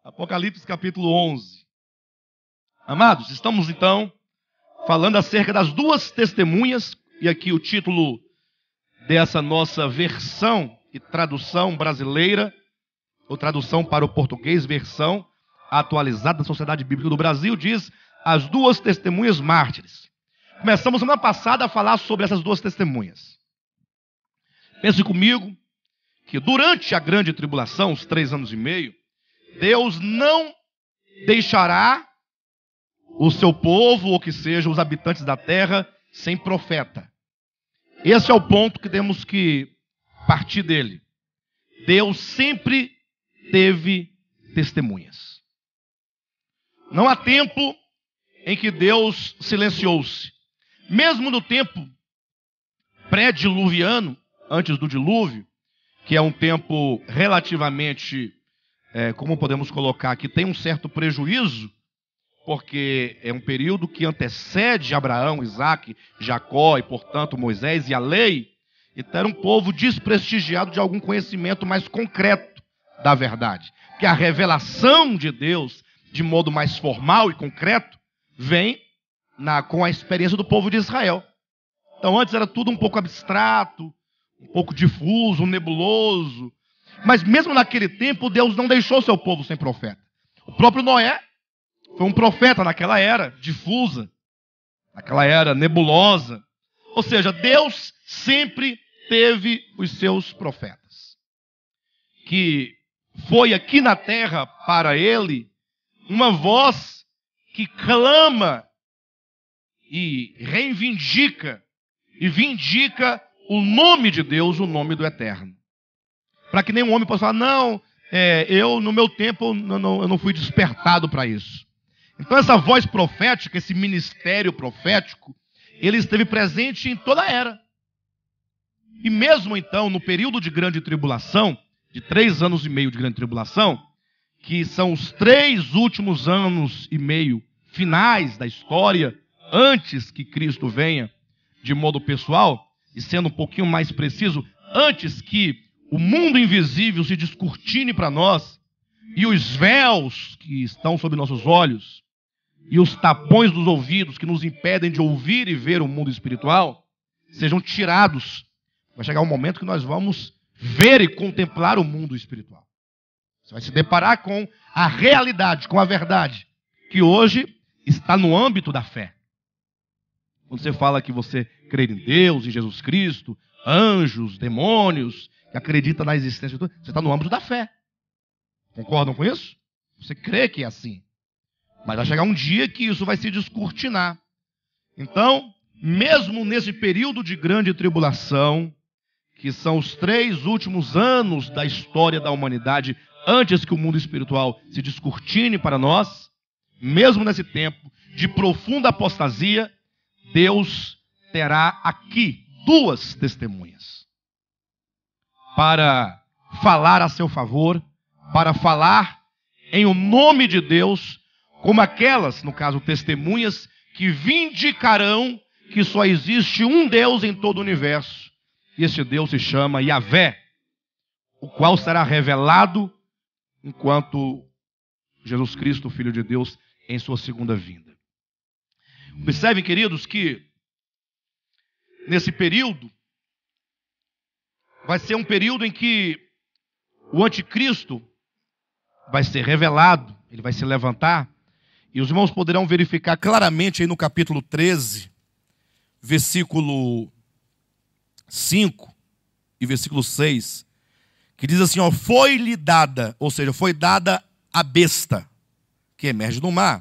Apocalipse capítulo 11. Amados, estamos então falando acerca das duas testemunhas, e aqui o título dessa nossa versão e tradução brasileira, ou tradução para o português, versão atualizada da Sociedade Bíblica do Brasil, diz as duas testemunhas mártires. Começamos semana passada a falar sobre essas duas testemunhas. Pense comigo que durante a grande tribulação, os 3 anos e meio, Deus não deixará o seu povo, ou que seja, os habitantes da terra, sem profeta. Esse é o ponto que temos que partir dele. Deus sempre teve testemunhas. Não há tempo em que Deus silenciou-se. Mesmo no tempo pré-diluviano, antes do dilúvio, que é um tempo relativamente, como podemos colocar aqui, tem um certo prejuízo, porque é um período que antecede Abraão, Isaque, Jacó e, portanto, Moisés e a lei. Então era um povo desprestigiado de algum conhecimento mais concreto da verdade. Porque a revelação de Deus, de modo mais formal e concreto, vem com a experiência do povo de Israel. Então antes era tudo um pouco abstrato, um pouco difuso, nebuloso. Mas mesmo naquele tempo, Deus não deixou seu povo sem profeta. O próprio Noé foi um profeta naquela era difusa, naquela era nebulosa. Ou seja, Deus sempre teve os seus profetas. Que foi aqui na terra para ele uma voz que clama e reivindica e vindica o nome de Deus, o nome do Eterno. Para que nenhum homem possa falar, não, eu no meu tempo eu não fui despertado para isso. Então essa voz profética, esse ministério profético, ele esteve presente em toda a era. E mesmo então, no período de grande tribulação, de 3 anos e meio de grande tribulação, que são os 3 últimos anos e meio finais da história, antes que Cristo venha de modo pessoal, e sendo um pouquinho mais preciso, antes que o mundo invisível se descortine para nós, e os véus que estão sobre nossos olhos, e os tapões dos ouvidos que nos impedem de ouvir e ver o mundo espiritual, sejam tirados. Vai chegar um momento que nós vamos ver e contemplar o mundo espiritual. Você vai se deparar com a realidade, com a verdade, que hoje está no âmbito da fé. Quando você fala que você crê em Deus, em Jesus Cristo, anjos, demônios, que acredita na existência de tudo, você está no âmbito da fé. Concordam com isso? Você crê que é assim. Mas vai chegar um dia que isso vai se descortinar. Então, mesmo nesse período de grande tribulação, que são os 3 últimos anos da história da humanidade, antes que o mundo espiritual se descortine para nós, mesmo nesse tempo de profunda apostasia, Deus terá aqui 2 testemunhas para falar a seu favor, para falar em o nome de Deus, como aquelas, no caso, testemunhas, que vindicarão que só existe um Deus em todo o universo. E esse Deus se chama Yahvé, o qual será revelado enquanto Jesus Cristo, Filho de Deus, em sua segunda vinda. Observem, queridos, que nesse período vai ser um período em que o anticristo vai ser revelado, ele vai se levantar, e os irmãos poderão verificar claramente aí no capítulo 13, versículo 5 e versículo 6, que diz assim, foi-lhe dada, ou seja, foi dada a besta que emerge do mar,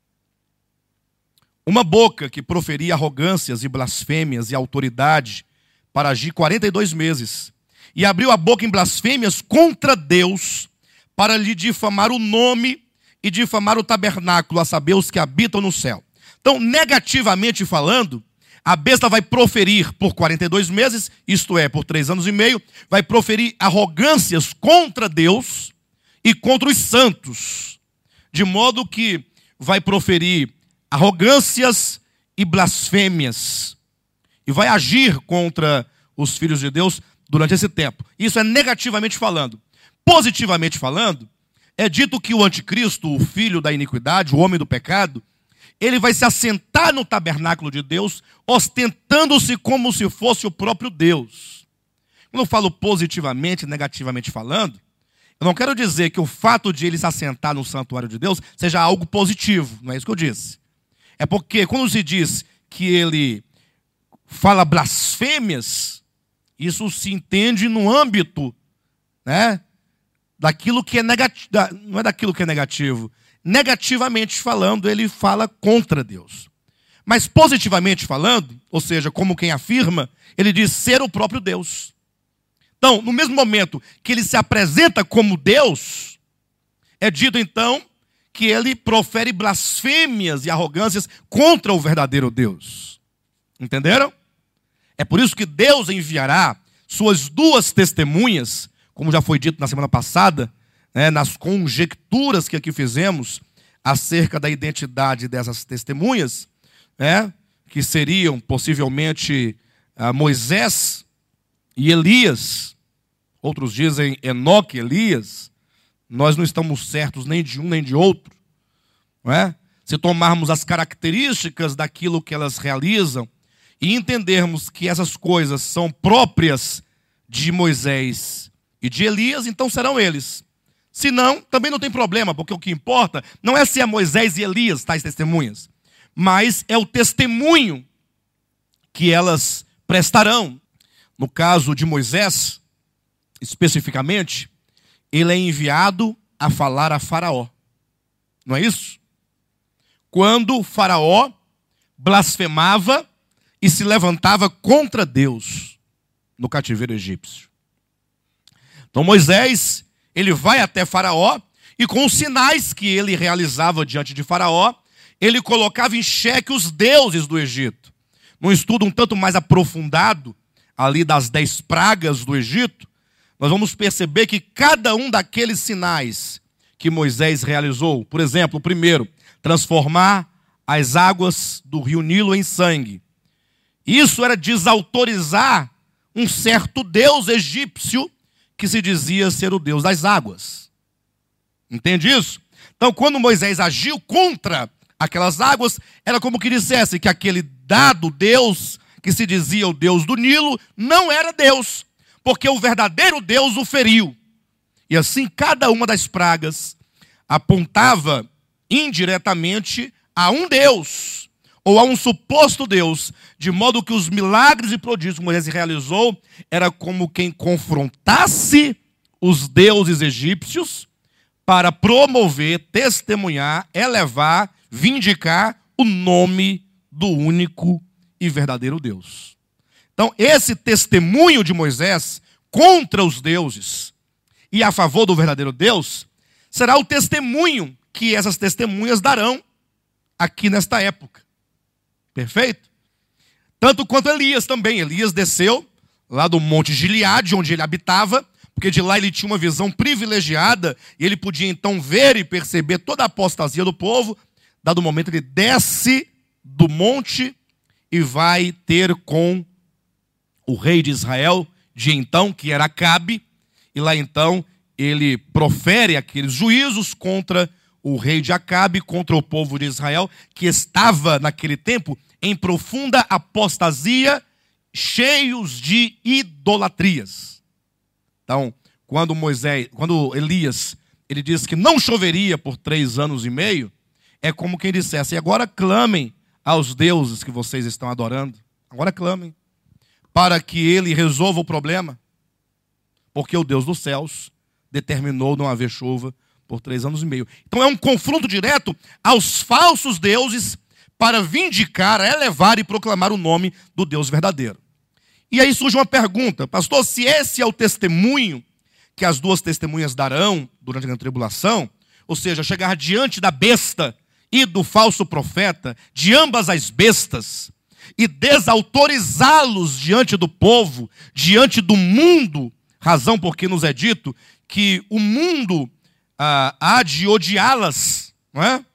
uma boca que proferia arrogâncias e blasfêmias e autoridade para agir 42 meses, e abriu a boca em blasfêmias contra Deus, para lhe difamar o nome e difamar o tabernáculo, a saber, os que habitam no céu. Então, negativamente falando, a besta vai proferir por 42 meses, isto é, por 3 anos e meio, vai proferir arrogâncias contra Deus e contra os santos, de modo que vai proferir arrogâncias e blasfêmias, e vai agir contra os filhos de Deus durante esse tempo. Isso é negativamente falando. Positivamente falando, é dito que o anticristo, o filho da iniquidade, o homem do pecado, ele vai se assentar no tabernáculo de Deus, ostentando-se como se fosse o próprio Deus. Quando eu falo positivamente, negativamente falando, eu não quero dizer que o fato de ele se assentar no santuário de Deus seja algo positivo, não é isso que eu disse. É porque quando se diz que ele fala blasfêmias, isso se entende no âmbito, né, daquilo que é negativo, não é daquilo que é negativo. Negativamente falando, ele fala contra Deus. Mas positivamente falando, ou seja, como quem afirma, ele diz ser o próprio Deus. Então, no mesmo momento que ele se apresenta como Deus, é dito então que ele profere blasfêmias e arrogâncias contra o verdadeiro Deus. Entenderam? É por isso que Deus enviará suas duas testemunhas, como já foi dito na semana passada, né, nas conjecturas que aqui fizemos acerca da identidade dessas testemunhas, né, que seriam possivelmente Moisés e Elias. Outros dizem Enoque e Elias. Nós não estamos certos nem de um nem de outro, não é? Se tomarmos as características daquilo que elas realizam e entendermos que essas coisas são próprias de Moisés e de Elias, então serão eles. Se não, também não tem problema, porque o que importa não é se é Moisés e Elias, tais testemunhas, mas é o testemunho que elas prestarão. No caso de Moisés, especificamente, ele é enviado a falar a Faraó. Não é isso? Quando Faraó blasfemava e se levantava contra Deus no cativeiro egípcio. Então Moisés, ele vai até Faraó e com os sinais que ele realizava diante de Faraó, ele colocava em xeque os deuses do Egito. Num estudo um tanto mais aprofundado, ali das 10 pragas do Egito, nós vamos perceber que cada um daqueles sinais que Moisés realizou, por exemplo, o primeiro, transformar as águas do rio Nilo em sangue. Isso era desautorizar um certo deus egípcio que se dizia ser o deus das águas. Entende isso? Então, quando Moisés agiu contra aquelas águas, era como que dissesse que aquele dado Deus, que se dizia o Deus do Nilo, não era Deus, porque o verdadeiro Deus o feriu. E assim, cada uma das pragas apontava indiretamente a um Deus, ou a um suposto Deus, de modo que os milagres e prodígios que Moisés realizou, era como quem confrontasse os deuses egípcios para promover, testemunhar, elevar, vindicar o nome do único e verdadeiro Deus. Então, esse testemunho de Moisés contra os deuses e a favor do verdadeiro Deus será o testemunho que essas testemunhas darão aqui nesta época. Perfeito? Tanto quanto Elias também. Elias desceu lá do Monte Gileade, onde ele habitava, porque de lá ele tinha uma visão privilegiada e ele podia então ver e perceber toda a apostasia do povo. Dado o momento, ele desce do monte e vai ter com o rei de Israel de então, que era Acabe, e lá então ele profere aqueles juízos contra o rei de Acabe, contra o povo de Israel, que estava naquele tempo em profunda apostasia, cheios de idolatrias. Então, quando Elias, ele disse que não choveria por 3 anos e meio, é como quem dissesse, e agora clamem aos deuses que vocês estão adorando, agora clamem, para que ele resolva o problema, porque o Deus dos céus determinou não haver chuva por 3 anos e meio. Então é um confronto direto aos falsos deuses para vindicar, elevar e proclamar o nome do Deus verdadeiro. E aí surge uma pergunta, pastor, se esse é o testemunho que as duas testemunhas darão durante a tribulação, ou seja, chegar diante da besta e do falso profeta, de ambas as bestas, e desautorizá-los diante do povo, diante do mundo, razão porque nos é dito que o mundo há de odiá-las, não é?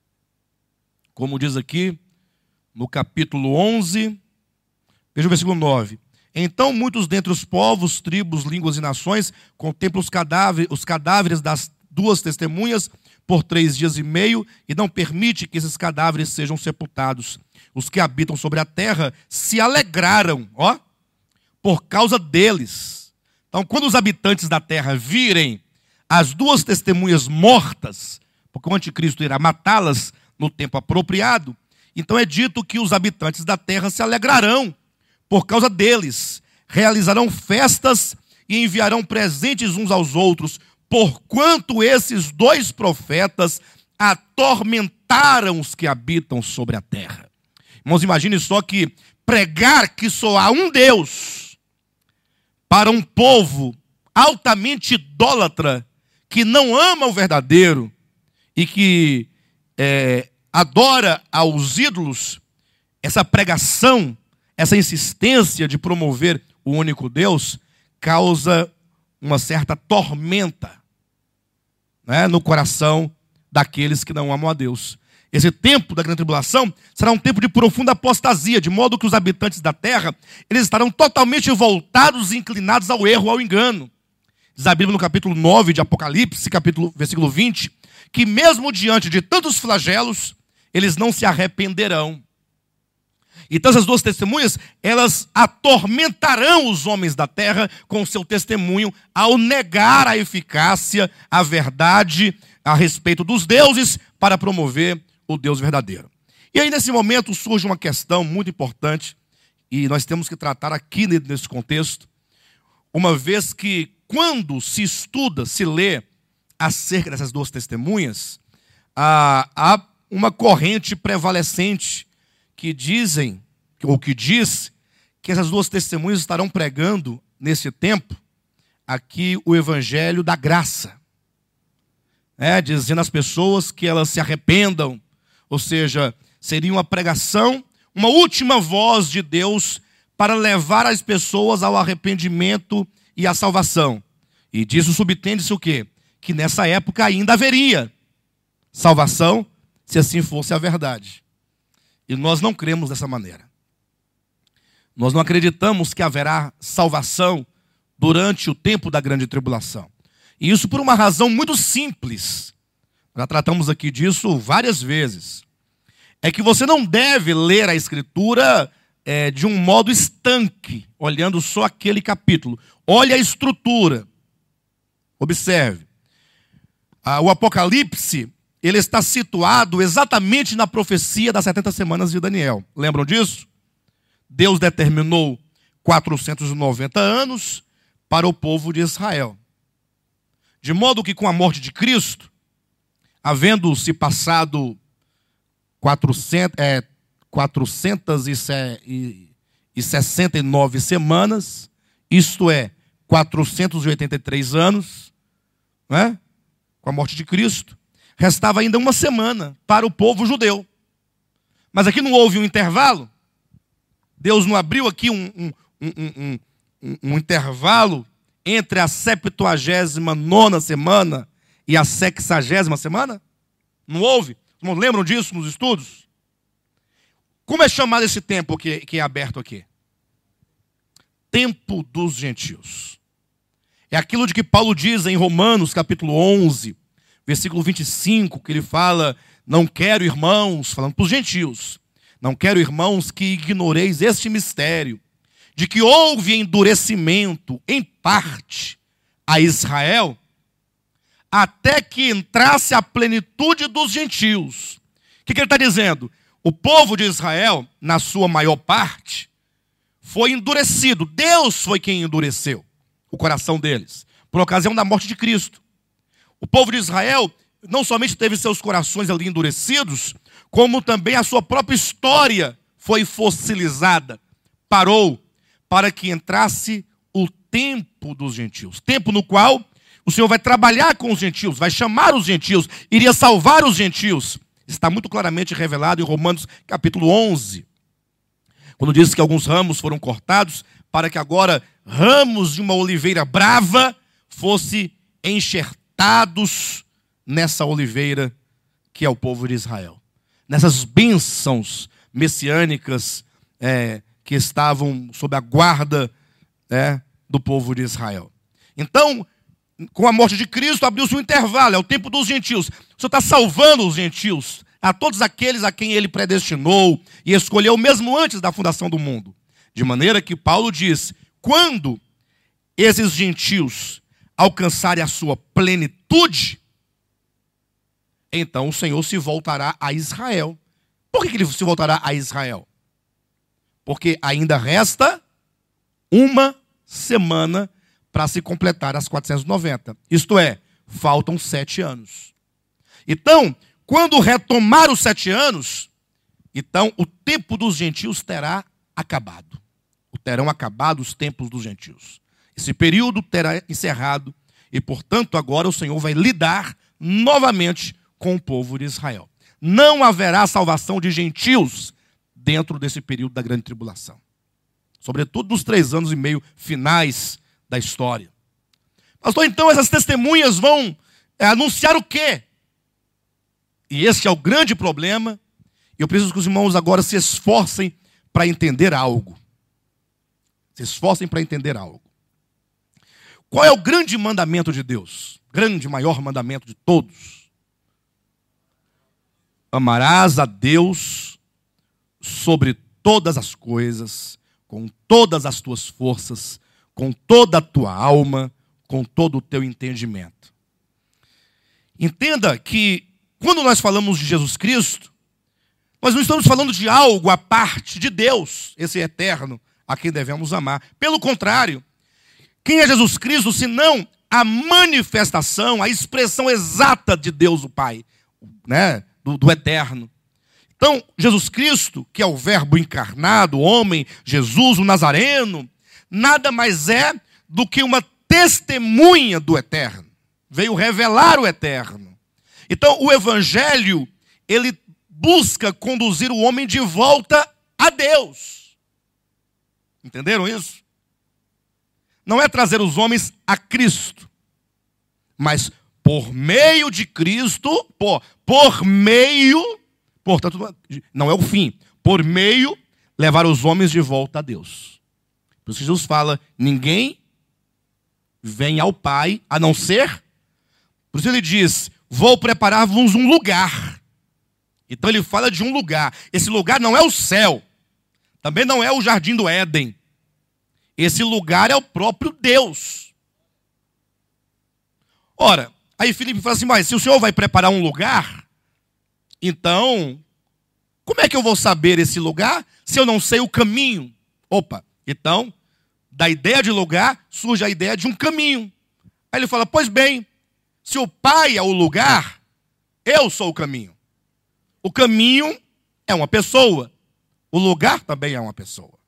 Como diz aqui no capítulo 11, veja o versículo 9. Então muitos dentre os povos, tribos, línguas e nações contemplam os cadáveres duas testemunhas por 3 dias e meio e não permite que esses cadáveres sejam sepultados. Os que habitam sobre a terra se alegraram, por causa deles. Então, quando os habitantes da terra virem as duas testemunhas mortas, porque o anticristo irá matá-las no tempo apropriado, então é dito que os habitantes da terra se alegrarão por causa deles, realizarão festas e enviarão presentes uns aos outros, porquanto esses 2 profetas atormentaram os que habitam sobre a terra. Irmãos, imagine só que pregar que só há um Deus para um povo altamente idólatra, que não ama o verdadeiro e que adora aos ídolos, essa pregação, essa insistência de promover o único Deus, causa uma certa tormenta, no coração daqueles que não amam a Deus. Esse tempo da grande tribulação será um tempo de profunda apostasia, de modo que os habitantes da terra, eles estarão totalmente voltados e inclinados ao erro, ao engano. Diz a Bíblia no capítulo 9 de Apocalipse, versículo 20, que mesmo diante de tantos flagelos, eles não se arrependerão. Então essas duas testemunhas, elas atormentarão os homens da terra com o seu testemunho ao negar a eficácia, a verdade a respeito dos deuses para promover o Deus verdadeiro. E aí nesse momento surge uma questão muito importante e nós temos que tratar aqui nesse contexto, uma vez que quando se estuda, se lê acerca dessas duas testemunhas, há uma corrente prevalecente que diz que essas duas testemunhas estarão pregando nesse tempo aqui o evangelho da graça, dizendo às pessoas que elas se arrependam, ou seja, seria uma pregação, uma última voz de Deus para levar as pessoas ao arrependimento e à salvação. E disso subtende-se o quê? Que nessa época ainda haveria salvação, se assim fosse a verdade. E nós não cremos dessa maneira. Nós não acreditamos que haverá salvação durante o tempo da grande tribulação. E isso por uma razão muito simples. Já tratamos aqui disso várias vezes. É que você não deve ler a Escritura de um modo estanque, olhando só aquele capítulo. Olhe a estrutura. Observe. O Apocalipse, ele está situado exatamente na profecia das 70 semanas de Daniel. Lembram disso? Deus determinou 490 anos para o povo de Israel. De modo que com a morte de Cristo, havendo-se passado 469 semanas, isto é, 483 anos, com a morte de Cristo, restava ainda uma semana para o povo judeu. Mas aqui não houve um intervalo. Deus não abriu aqui um intervalo entre a 79ª semana e a 60ª semana? Não houve? Não lembram disso nos estudos? Como é chamado esse tempo que é aberto aqui? Tempo dos gentios. É aquilo de que Paulo diz em Romanos capítulo 11, versículo 25, que ele fala: não quero, irmãos, falando para os gentios, não quero, irmãos, que ignoreis este mistério, de que houve endurecimento, em parte, a Israel, até que entrasse a plenitude dos gentios. O que ele está dizendo? O povo de Israel, na sua maior parte, foi endurecido. Deus foi quem endureceu o coração deles, por ocasião da morte de Cristo. O povo de Israel não somente teve seus corações ali endurecidos, como também a sua própria história foi fossilizada. Parou para que entrasse o tempo dos gentios. Tempo no qual o Senhor vai trabalhar com os gentios, vai chamar os gentios, iria salvar os gentios. Está muito claramente revelado em Romanos capítulo 11. Quando diz que alguns ramos foram cortados, para que agora ramos de uma oliveira brava fossem enxertados nessa oliveira que é o povo de Israel. Nessas bênçãos messiânicas que estavam sob a guarda do povo de Israel. Então, com a morte de Cristo, abriu-se um intervalo, é o tempo dos gentios. O Senhor está salvando os gentios, a todos aqueles a quem Ele predestinou e escolheu mesmo antes da fundação do mundo. De maneira que Paulo diz, quando esses gentios alcançarem a sua plenitude, então o Senhor se voltará a Israel. Por que Ele se voltará a Israel? Porque ainda resta uma semana para se completar as 490. Isto é, faltam 7 anos. Então, quando retomar os 7 anos, então o tempo dos gentios terá acabado. Terão acabado os tempos dos gentios. Esse período terá encerrado e, portanto, agora o Senhor vai lidar novamente com o povo de Israel. Não haverá salvação de gentios dentro desse período da grande tribulação. Sobretudo nos 3 anos e meio finais da história. Pastor, então essas testemunhas vão anunciar o quê? E esse é o grande problema. E eu preciso que os irmãos agora se esforcem para entender algo. Se esforcem para entender algo. Qual é o grande mandamento de Deus? Grande, maior mandamento de todos. Amarás a Deus sobre todas as coisas, com todas as tuas forças, com toda a tua alma, com todo o teu entendimento. Entenda que quando nós falamos de Jesus Cristo, nós não estamos falando de algo à parte de Deus, esse eterno, a quem devemos amar. Pelo contrário, quem é Jesus Cristo, senão a manifestação, a expressão exata de Deus o Pai, né? do eterno. Então, Jesus Cristo, que é o verbo encarnado, o homem, Jesus, o Nazareno, nada mais é do que uma testemunha do eterno. Veio revelar o eterno. Então, o evangelho, ele busca conduzir o homem de volta a Deus. Entenderam isso? Não é trazer os homens a Cristo, mas por meio de Cristo, por meio, portanto, não é o fim, por meio, levar os homens de volta a Deus. Por isso Jesus fala, ninguém vem ao Pai, a não ser, por isso ele diz, vou preparar-vos um lugar. Então ele fala de um lugar, esse lugar não é o céu, também não é o jardim do Éden. Esse lugar é o próprio Deus. Ora, aí Filipe fala assim, mas se o Senhor vai preparar um lugar, então, como é que eu vou saber esse lugar se eu não sei o caminho? Opa, então, da ideia de lugar, surge a ideia de um caminho. Aí ele fala, pois bem, se o Pai é o lugar, eu sou o caminho. O caminho é uma pessoa. O lugar também é uma pessoa.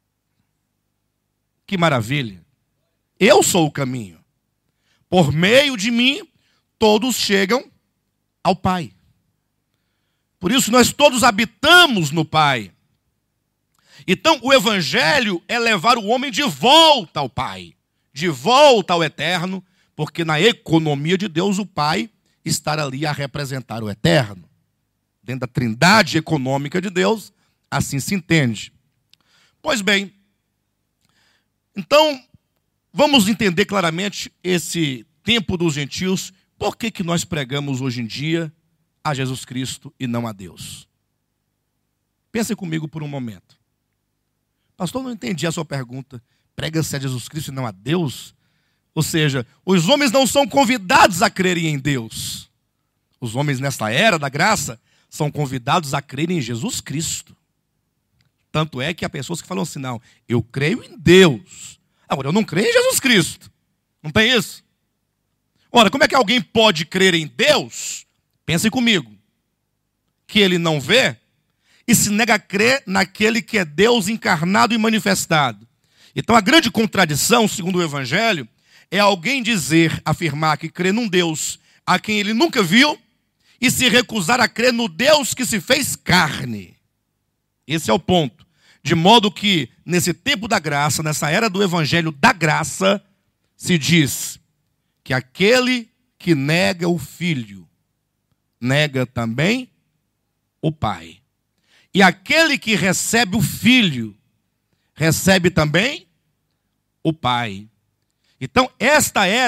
Que maravilha. Eu sou o caminho. Por meio de mim, todos chegam ao Pai. Por isso nós todos habitamos no Pai. Então o evangelho é levar o homem de volta ao Pai. De volta ao eterno. Porque na economia de Deus o Pai está ali a representar o eterno. Dentro da trindade econômica de Deus, assim se entende. Pois bem, então, vamos entender claramente esse tempo dos gentios. Por que nós pregamos hoje em dia a Jesus Cristo e não a Deus? Pense comigo por um momento. Pastor, não entendi a sua pergunta. Prega-se a Jesus Cristo e não a Deus? Ou seja, os homens não são convidados a crerem em Deus. Os homens nesta era da graça são convidados a crerem em Jesus Cristo. Tanto é que há pessoas que falam assim, não, eu creio em Deus. Agora, eu não creio em Jesus Cristo. Não tem isso? Ora, como é que alguém pode crer em Deus? Pense comigo. Que ele não vê e se nega a crer naquele que é Deus encarnado e manifestado. Então, a grande contradição, segundo o Evangelho, é alguém dizer, afirmar que crê num Deus a quem ele nunca viu e se recusar a crer no Deus que se fez carne. Esse é o ponto. De modo que, nesse tempo da graça, nessa era do evangelho da graça, se diz que aquele que nega o Filho, nega também o Pai. E aquele que recebe o Filho, recebe também o Pai. Então, esta era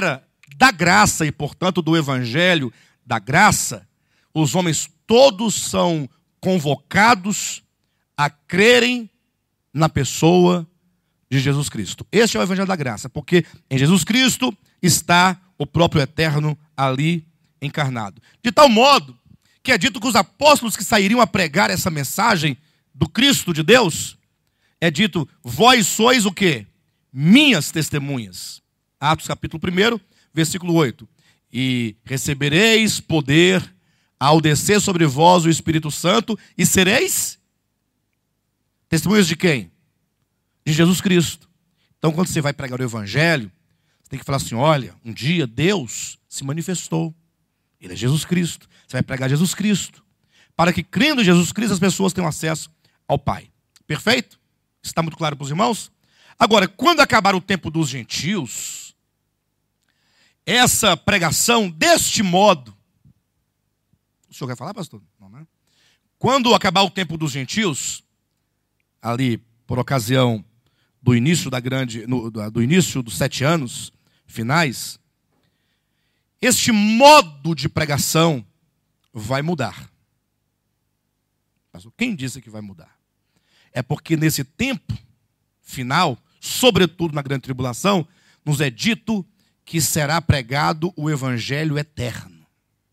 da graça e, portanto, do evangelho da graça, os homens todos são convocados a crerem na pessoa de Jesus Cristo. Este é o evangelho da graça, porque em Jesus Cristo está o próprio Eterno ali encarnado. De tal modo que é dito que os apóstolos que sairiam a pregar essa mensagem do Cristo de Deus, é dito, vós sois o quê? Minhas testemunhas. Atos capítulo 1, versículo 8. E recebereis poder ao descer sobre vós o Espírito Santo e sereis testemunhas de quem? De Jesus Cristo. Então, quando você vai pregar o evangelho, você tem que falar assim, olha, um dia Deus se manifestou. Ele é Jesus Cristo. Você vai pregar Jesus Cristo. Para que, crendo em Jesus Cristo, as pessoas tenham acesso ao Pai. Perfeito? Está muito claro para os irmãos? Agora, quando acabar o tempo dos gentios, essa pregação deste modo... O senhor quer falar, pastor? Não, né? Quando acabar o tempo dos gentios, ali, por ocasião do início do início dos 7 anos finais, este modo de pregação vai mudar. Mas quem disse que vai mudar? É porque nesse tempo final, sobretudo na grande tribulação, nos é dito que será pregado o evangelho eterno.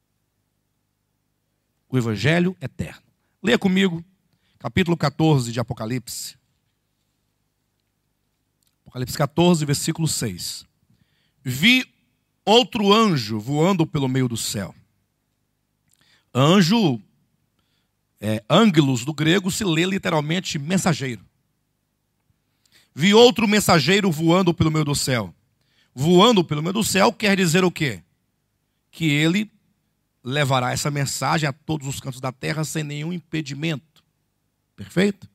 O evangelho eterno. Leia comigo, capítulo 14 de Apocalipse. Apocalipse 14, versículo 6. Vi outro anjo voando pelo meio do céu. Anjo, ângelos do grego, se lê literalmente mensageiro. Vi outro mensageiro voando pelo meio do céu. Voando pelo meio do céu quer dizer o quê? Que ele levará essa mensagem a todos os cantos da terra sem nenhum impedimento. Perfeito?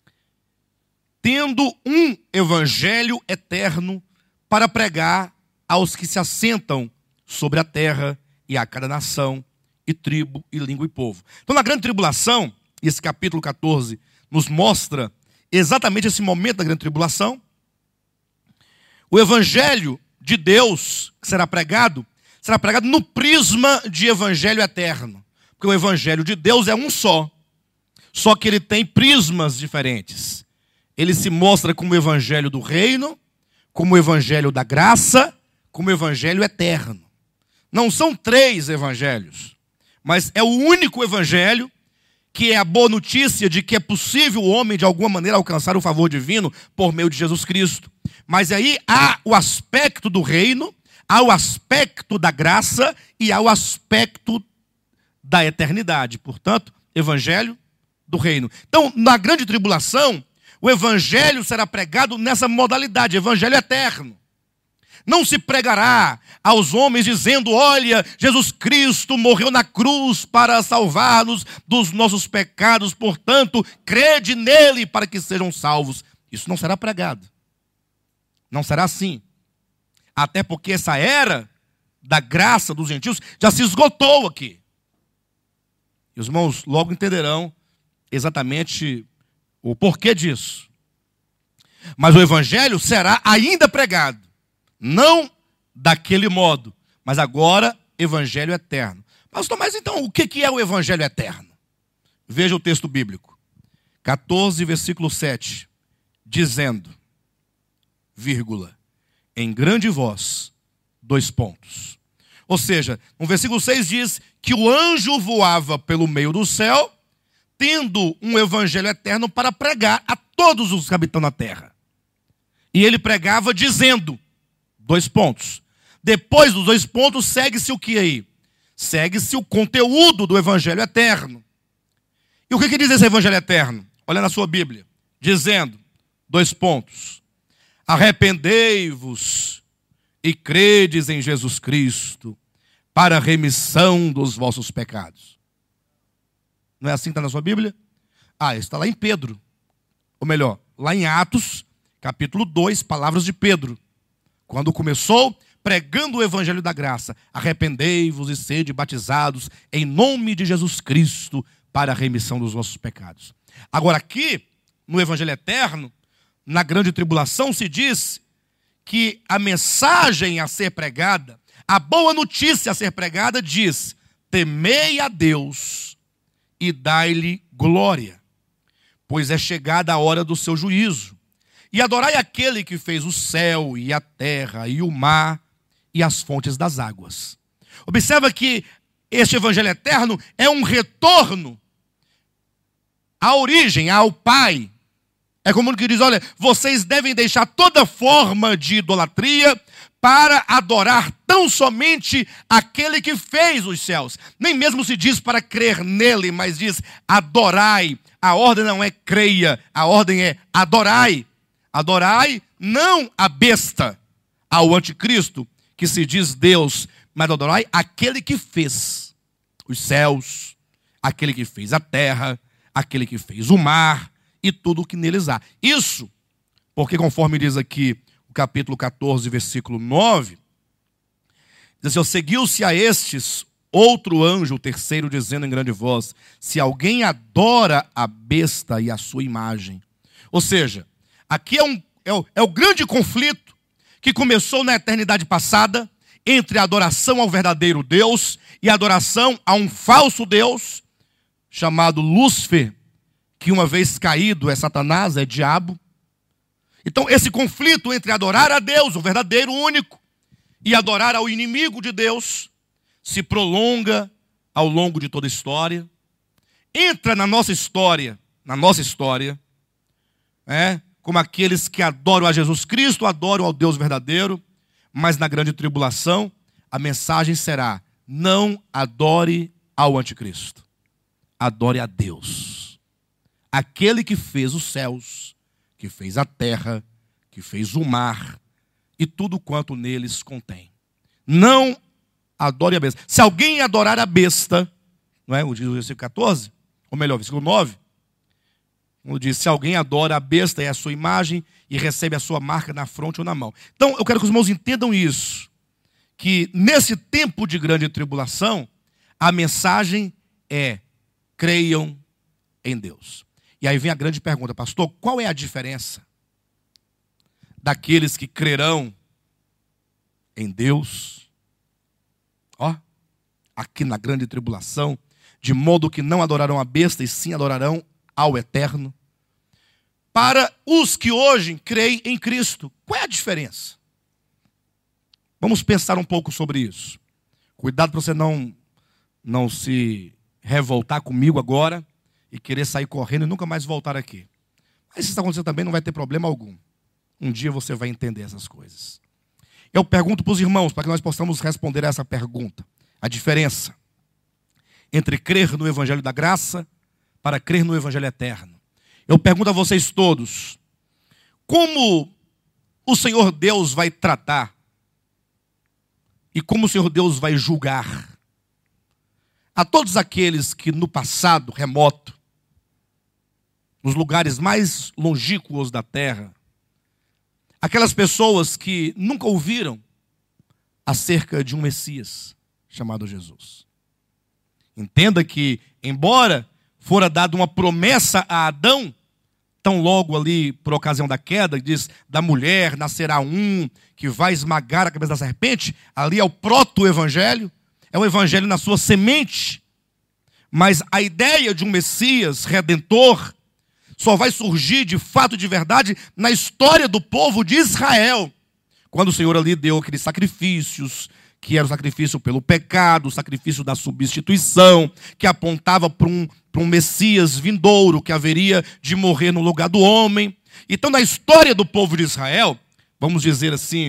Tendo um evangelho eterno para pregar aos que se assentam sobre a terra e a cada nação e tribo e língua e povo. Então, na grande tribulação, esse capítulo 14 nos mostra exatamente esse momento da grande tribulação. O evangelho de Deus que será pregado no prisma de evangelho eterno. Porque o evangelho de Deus é um só que ele tem prismas diferentes. Ele se mostra como o evangelho do reino, como o evangelho da graça, como o evangelho eterno. Não são 3 evangelhos, mas é o único evangelho que é a boa notícia de que é possível o homem, de alguma maneira, alcançar o favor divino por meio de Jesus Cristo. Mas aí há o aspecto do reino, há o aspecto da graça e há o aspecto da eternidade. Portanto, evangelho do reino. Então, na grande tribulação, o evangelho será pregado nessa modalidade, evangelho eterno. Não se pregará aos homens dizendo, olha, Jesus Cristo morreu na cruz para salvar-nos dos nossos pecados, portanto, crede nele para que sejam salvos. Isso não será pregado. Não será assim. Até porque essa era da graça dos gentios já se esgotou aqui. E os irmãos logo entenderão exatamente o porquê disso. Mas o evangelho será ainda pregado. Não daquele modo, mas agora evangelho eterno. Pastor, mas então o que é o evangelho eterno? Veja o texto bíblico. 14, versículo 7. Dizendo, vírgula, em grande voz, 2 pontos. Ou seja, no versículo 6 diz que o anjo voava pelo meio do céu, tendo um evangelho eterno para pregar a todos os que habitam na terra. E ele pregava dizendo, 2 pontos. Depois dos 2 pontos, segue-se o que aí? Segue-se o conteúdo do evangelho eterno. E o que diz esse evangelho eterno? Olha na sua Bíblia. Dizendo, 2 pontos. Arrependei-vos e credes em Jesus Cristo para a remissão dos vossos pecados. Não é assim que está na sua Bíblia? Está lá em Pedro. Ou melhor, lá em Atos, capítulo 2, palavras de Pedro. Quando começou pregando o evangelho da graça, arrependei-vos e sede batizados em nome de Jesus Cristo para a remissão dos vossos pecados. Agora aqui, no evangelho eterno, na grande tribulação se diz que a mensagem a ser pregada, A boa notícia a ser pregada diz: temei a Deus e dai-lhe glória, pois é chegada a hora do seu juízo. E adorai aquele que fez o céu e a terra e o mar e as fontes das águas. Observa que este evangelho eterno é um retorno à origem, ao Pai. É como que diz: olha, vocês devem deixar toda forma de idolatria para adorar tão somente aquele que fez os céus. Nem mesmo se diz para crer nele, mas diz adorai. A ordem não é creia, a ordem é adorai. Adorai não a besta, ao anticristo, que se diz Deus, mas adorai aquele que fez os céus, aquele que fez a terra, aquele que fez o mar e tudo o que neles há. Isso porque, conforme diz aqui o capítulo 14, versículo 9, diz assim: seguiu-se a estes outro anjo, o terceiro, dizendo em grande voz: se alguém adora a besta e a sua imagem. Ou seja, aqui é o grande conflito que começou na eternidade passada entre a adoração ao verdadeiro Deus e a adoração a um falso Deus chamado Lúcifer, que uma vez caído é Satanás, é diabo. Então esse conflito entre adorar a Deus, o verdadeiro único, e adorar ao inimigo de Deus se prolonga ao longo de toda a história. Entra na nossa história, como aqueles que adoram a Jesus Cristo, adoram ao Deus verdadeiro, mas na grande tribulação a mensagem será: não adore ao anticristo, adore a Deus, aquele que fez os céus, que fez a terra, que fez o mar e tudo quanto neles contém. Não adore a besta. Se alguém adorar a besta, não é? O versículo 14, ou melhor, versículo 9, como diz: se alguém adora a besta e a sua imagem e recebe a sua marca na fronte ou na mão. Então, eu quero que os irmãos entendam isso, que nesse tempo de grande tribulação, a mensagem é: creiam em Deus. E aí vem a grande pergunta: pastor, qual é a diferença daqueles que crerão em Deus, aqui na grande tribulação, de modo que não adorarão a besta e sim adorarão ao eterno, para os que hoje creem em Cristo? Qual é a diferença? Vamos pensar um pouco sobre isso. Cuidado para você não se revoltar comigo agora e querer sair correndo e nunca mais voltar aqui. Mas se isso acontecer também, não vai ter problema algum. Um dia você vai entender essas coisas. Eu pergunto para os irmãos, para que nós possamos responder a essa pergunta: a diferença entre crer no Evangelho da Graça para crer no Evangelho Eterno. Eu pergunto a vocês todos: como o Senhor Deus vai tratar e como o Senhor Deus vai julgar a todos aqueles que no passado remoto, nos lugares mais longínquos da terra, aquelas pessoas que nunca ouviram acerca de um Messias chamado Jesus? Entenda que, embora fora dada uma promessa a Adão, tão logo ali por ocasião da queda, diz: da mulher nascerá um que vai esmagar a cabeça da serpente. Ali é o proto-evangelho, é o evangelho na sua semente. Mas a ideia de um Messias redentor só vai surgir de fato, de verdade, na história do povo de Israel, quando o Senhor ali deu aqueles sacrifícios, que era o sacrifício pelo pecado, o sacrifício da substituição, que apontava para um Messias vindouro, que haveria de morrer no lugar do homem. Então, na história do povo de Israel, vamos dizer assim,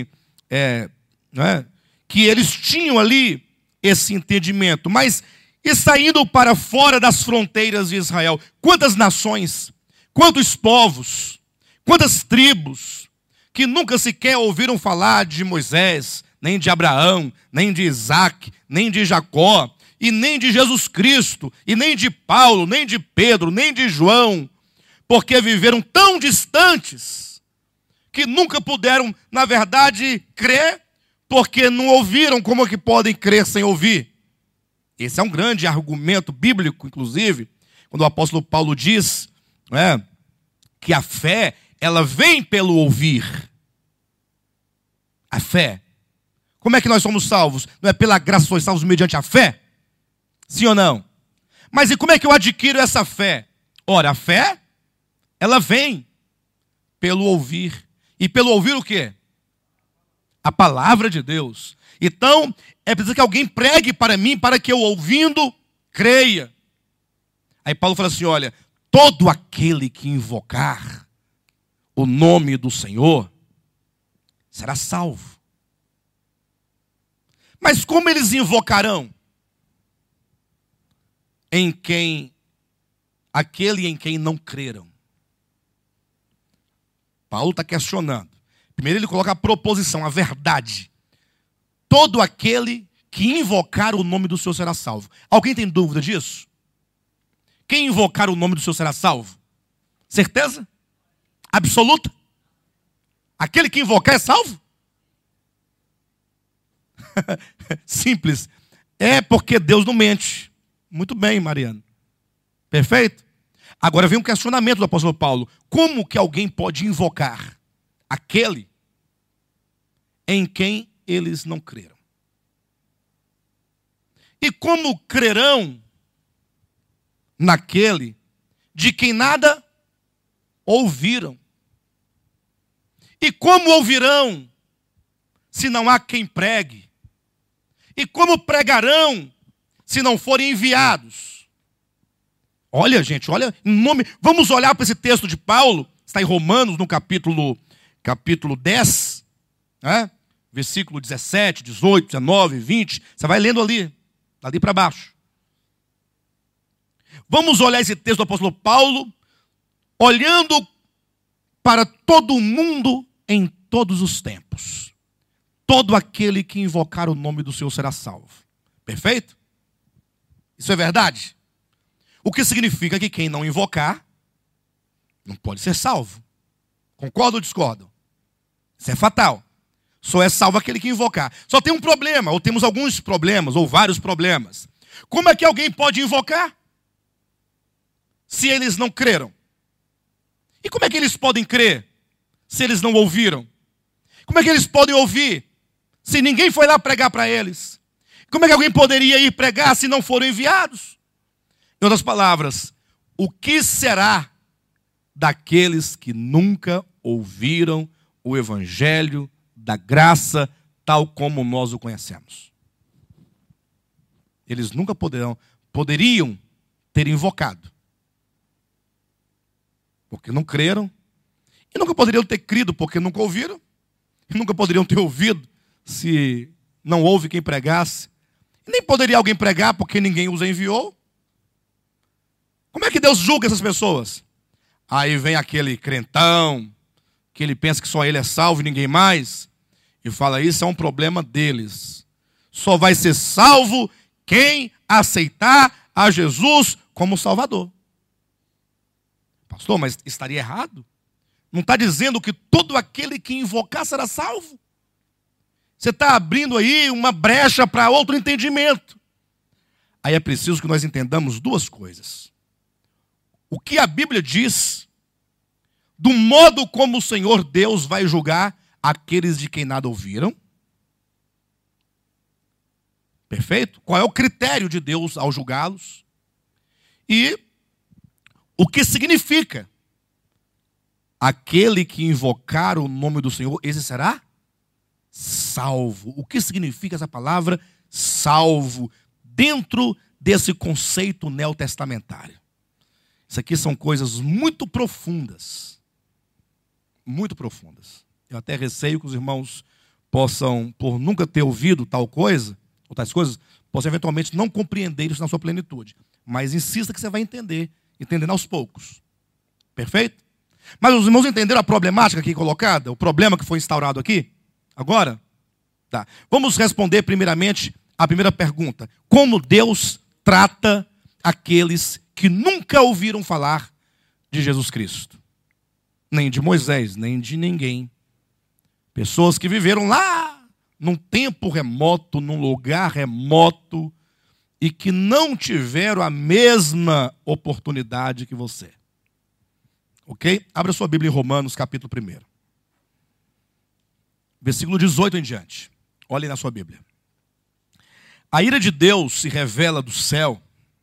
que eles tinham ali esse entendimento. Mas, e saindo para fora das fronteiras de Israel, quantas nações, quantos povos, quantas tribos, que nunca sequer ouviram falar de Moisés, nem de Abraão, nem de Isaac, nem de Jacó, e nem de Jesus Cristo, e nem de Paulo, nem de Pedro, nem de João, porque viveram tão distantes, que nunca puderam, na verdade, crer, porque não ouviram. Como é que podem crer sem ouvir? Esse é um grande argumento bíblico, inclusive, quando o apóstolo Paulo diz que a fé, ela vem pelo ouvir. A fé. Como é que nós somos salvos? Não é pela graça que sois salvos mediante a fé? Sim ou não? Mas e como é que eu adquiro essa fé? Ora, a fé, ela vem pelo ouvir. E pelo ouvir o quê? A palavra de Deus. Então, é preciso que alguém pregue para mim, para que eu, ouvindo, creia. Aí Paulo fala assim, olha, todo aquele que invocar o nome do Senhor será salvo. Mas como eles invocarão? Aquele em quem não creram. Paulo está questionando. Primeiro ele coloca a proposição, a verdade. Todo aquele que invocar o nome do Senhor será salvo. Alguém tem dúvida disso? Quem invocar o nome do Senhor será salvo? Certeza? Absoluta? Aquele que invocar é salvo? Simples. É porque Deus não mente. Muito bem, Mariana. Perfeito? Agora vem um questionamento do apóstolo Paulo. Como que alguém pode invocar aquele em quem eles não creram? E como crerão naquele de quem nada ouviram? E como ouvirão se não há quem pregue? E como pregarão se não forem enviados? Olha, gente, olha, vamos olhar para esse texto de Paulo, está em Romanos, no capítulo 10, né? Versículo 17, 18, 19, 20, você vai lendo ali para baixo. Vamos olhar esse texto do apóstolo Paulo, olhando para todo mundo em todos os tempos. Todo aquele que invocar o nome do Senhor será salvo. Perfeito? Isso é verdade? O que significa que quem não invocar não pode ser salvo. Concordam ou discordam? Isso é fatal. Só é salvo aquele que invocar. Só tem um problema, ou temos alguns problemas, ou vários problemas. Como é que alguém pode invocar se eles não creram? E como é que eles podem crer se eles não ouviram? Como é que eles podem ouvir se ninguém foi lá pregar para eles? Como é que alguém poderia ir pregar se não foram enviados? Em outras palavras, o que será daqueles que nunca ouviram o evangelho da graça tal como nós o conhecemos? Eles nunca poderiam ter invocado, porque não creram, e nunca poderiam ter crido, porque nunca ouviram, e nunca poderiam ter ouvido se não houve quem pregasse, e nem poderia alguém pregar porque ninguém os enviou. Como é que Deus julga essas pessoas? Aí vem aquele crentão, que ele pensa que só ele é salvo e ninguém mais, e fala, isso é um problema deles. Só vai ser salvo quem aceitar a Jesus como Salvador. Pastor, mas estaria errado? Não está dizendo que todo aquele que invocar será salvo? Você está abrindo aí uma brecha para outro entendimento. Aí é preciso que nós entendamos duas coisas. O que a Bíblia diz do modo como o Senhor Deus vai julgar aqueles de quem nada ouviram. Perfeito? Qual é o critério de Deus ao julgá-los? E o que significa? Aquele que invocar o nome do Senhor, esse será salvo. O que significa essa palavra salvo dentro desse conceito neotestamentário? Isso aqui são coisas muito profundas. Muito profundas. Eu até receio que os irmãos possam, por nunca ter ouvido tal coisa, ou tais coisas, possam eventualmente não compreender isso na sua plenitude. Mas insista que você vai entender, entendendo aos poucos. Perfeito? Mas os irmãos entenderam a problemática aqui colocada? O problema que foi instaurado aqui? Agora? Tá. Vamos responder primeiramente a primeira pergunta. Como Deus trata aqueles que nunca ouviram falar de Jesus Cristo? Nem de Moisés, nem de ninguém. Pessoas que viveram lá, num tempo remoto, num lugar remoto, e que não tiveram a mesma oportunidade que você. Ok? Abra sua Bíblia em Romanos, capítulo 1. Versículo 18 em diante. Olhem na sua Bíblia. A ira de Deus se revela do céu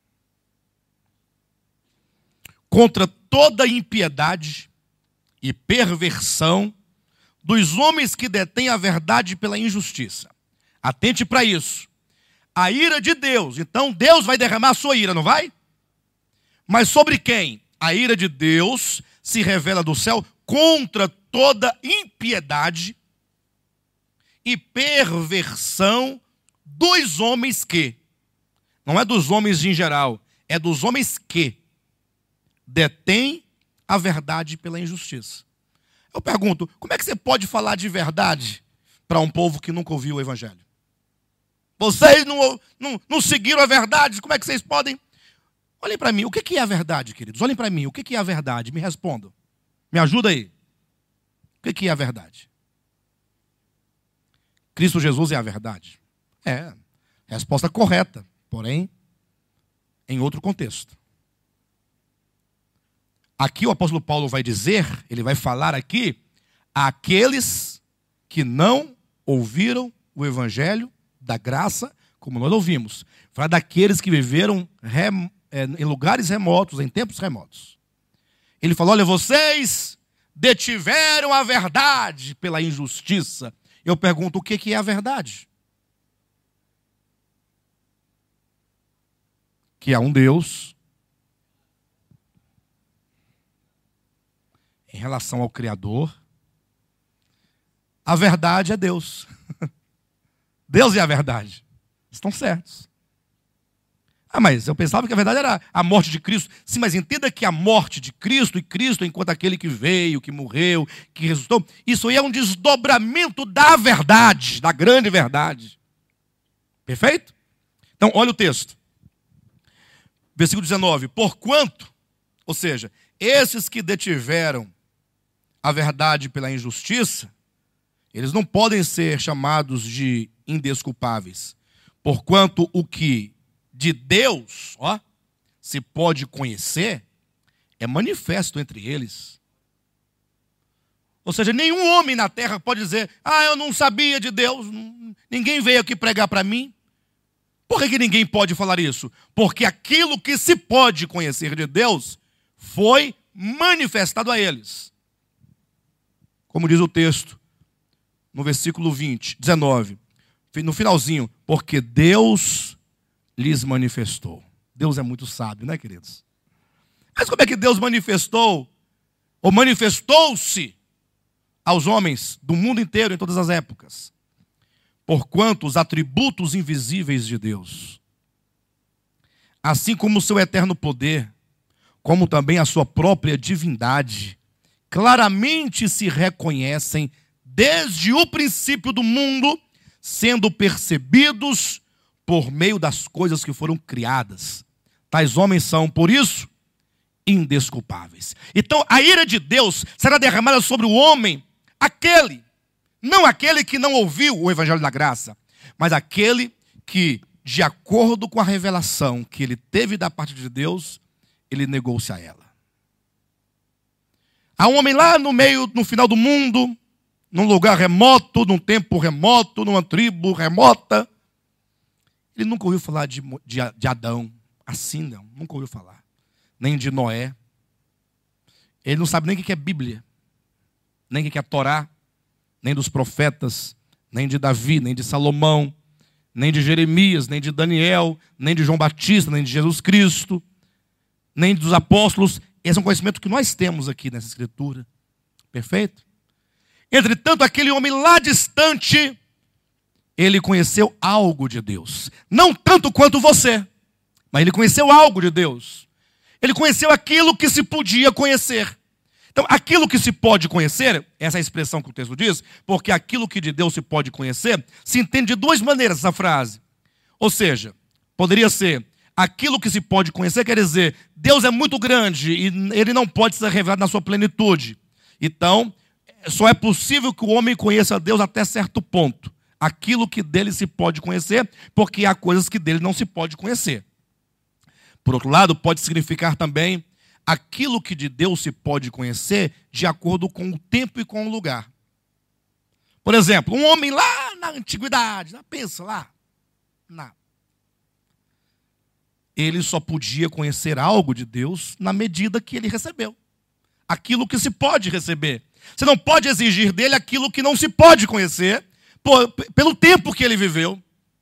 contra toda impiedade e perversão dos homens que detêm a verdade pela injustiça. Atente para isso. A ira de Deus. Então Deus vai derramar a sua ira, não vai? Mas sobre quem? A ira de Deus se revela do céu contra toda impiedade e perversão dos homens que, não é dos homens em geral, é dos homens que detêm a verdade pela injustiça. Eu pergunto, como é que você pode falar de verdade para um povo que nunca ouviu o evangelho? Vocês não seguiram a verdade, como é que vocês podem? Olhem para mim, o que é a verdade, queridos? Olhem para mim, o que é a verdade? Me respondam. Me ajuda aí. O que é a verdade? Cristo Jesus é a verdade? É, resposta correta, porém, em outro contexto. Aqui o apóstolo Paulo vai dizer, ele vai falar aqui, àqueles que não ouviram o evangelho da graça, como nós ouvimos. Fala daqueles que viveram em lugares remotos, em tempos remotos. Ele falou, olha, vocês detiveram a verdade pela injustiça. Eu pergunto, o que é a verdade? Que há um Deus em relação ao Criador. A verdade é Deus. Deus é a verdade. Estão certos. Ah, mas eu pensava que a verdade era a morte de Cristo. Sim, mas entenda que a morte de Cristo, e Cristo enquanto aquele que veio, que morreu, que ressuscitou, isso aí é um desdobramento da verdade, da grande verdade. Perfeito? Então, olha o texto. Versículo 19. Porquanto, ou seja, esses que detiveram a verdade pela injustiça, eles não podem ser chamados de indesculpáveis. Porquanto o que de Deus, se pode conhecer, é manifesto entre eles. Ou seja, nenhum homem na terra pode dizer, eu não sabia de Deus, ninguém veio aqui pregar para mim. Por que ninguém pode falar isso? Porque aquilo que se pode conhecer de Deus foi manifestado a eles. Como diz o texto, no versículo 19, no finalzinho, porque Deus lhes manifestou. Deus é muito sábio, né, queridos? Mas como é que Deus manifestou, ou manifestou-se aos homens do mundo inteiro em todas as épocas? Porquanto os atributos invisíveis de Deus, assim como o seu eterno poder, como também a sua própria divindade, claramente se reconhecem desde o princípio do mundo, sendo percebidos por meio das coisas que foram criadas. Tais homens são, por isso, indesculpáveis. Então, a ira de Deus será derramada sobre o homem, não aquele que não ouviu o evangelho da graça, mas aquele que, de acordo com a revelação que ele teve da parte de Deus, ele negou-se a ela. Há um homem lá no final do mundo, num lugar remoto, num tempo remoto, numa tribo remota. Ele nunca ouviu falar de Adão, assim não, nunca ouviu falar. Nem de Noé. Ele não sabe nem o que é Bíblia, nem o que é Torá, nem dos profetas, nem de Davi, nem de Salomão, nem de Jeremias, nem de Daniel, nem de João Batista, nem de Jesus Cristo, nem dos apóstolos. Esse é um conhecimento que nós temos aqui nessa escritura. Perfeito? Entretanto, aquele homem lá distante, ele conheceu algo de Deus. Não tanto quanto você, mas ele conheceu algo de Deus. Ele conheceu aquilo que se podia conhecer. Então, aquilo que se pode conhecer, essa é a expressão que o texto diz, porque aquilo que de Deus se pode conhecer, se entende de duas maneiras essa frase. Ou seja, poderia ser, aquilo que se pode conhecer quer dizer, Deus é muito grande e ele não pode ser revelado na sua plenitude. Então, só é possível que o homem conheça Deus até certo ponto. Aquilo que dele se pode conhecer, porque há coisas que dele não se pode conhecer. Por outro lado, pode significar também aquilo que de Deus se pode conhecer de acordo com o tempo e com o lugar. Por exemplo, um homem lá na antiguidade. Pensa lá. Não. Ele só podia conhecer algo de Deus na medida que ele recebeu. Aquilo que se pode receber. Você não pode exigir dele aquilo que não se pode conhecer pelo tempo que ele viveu.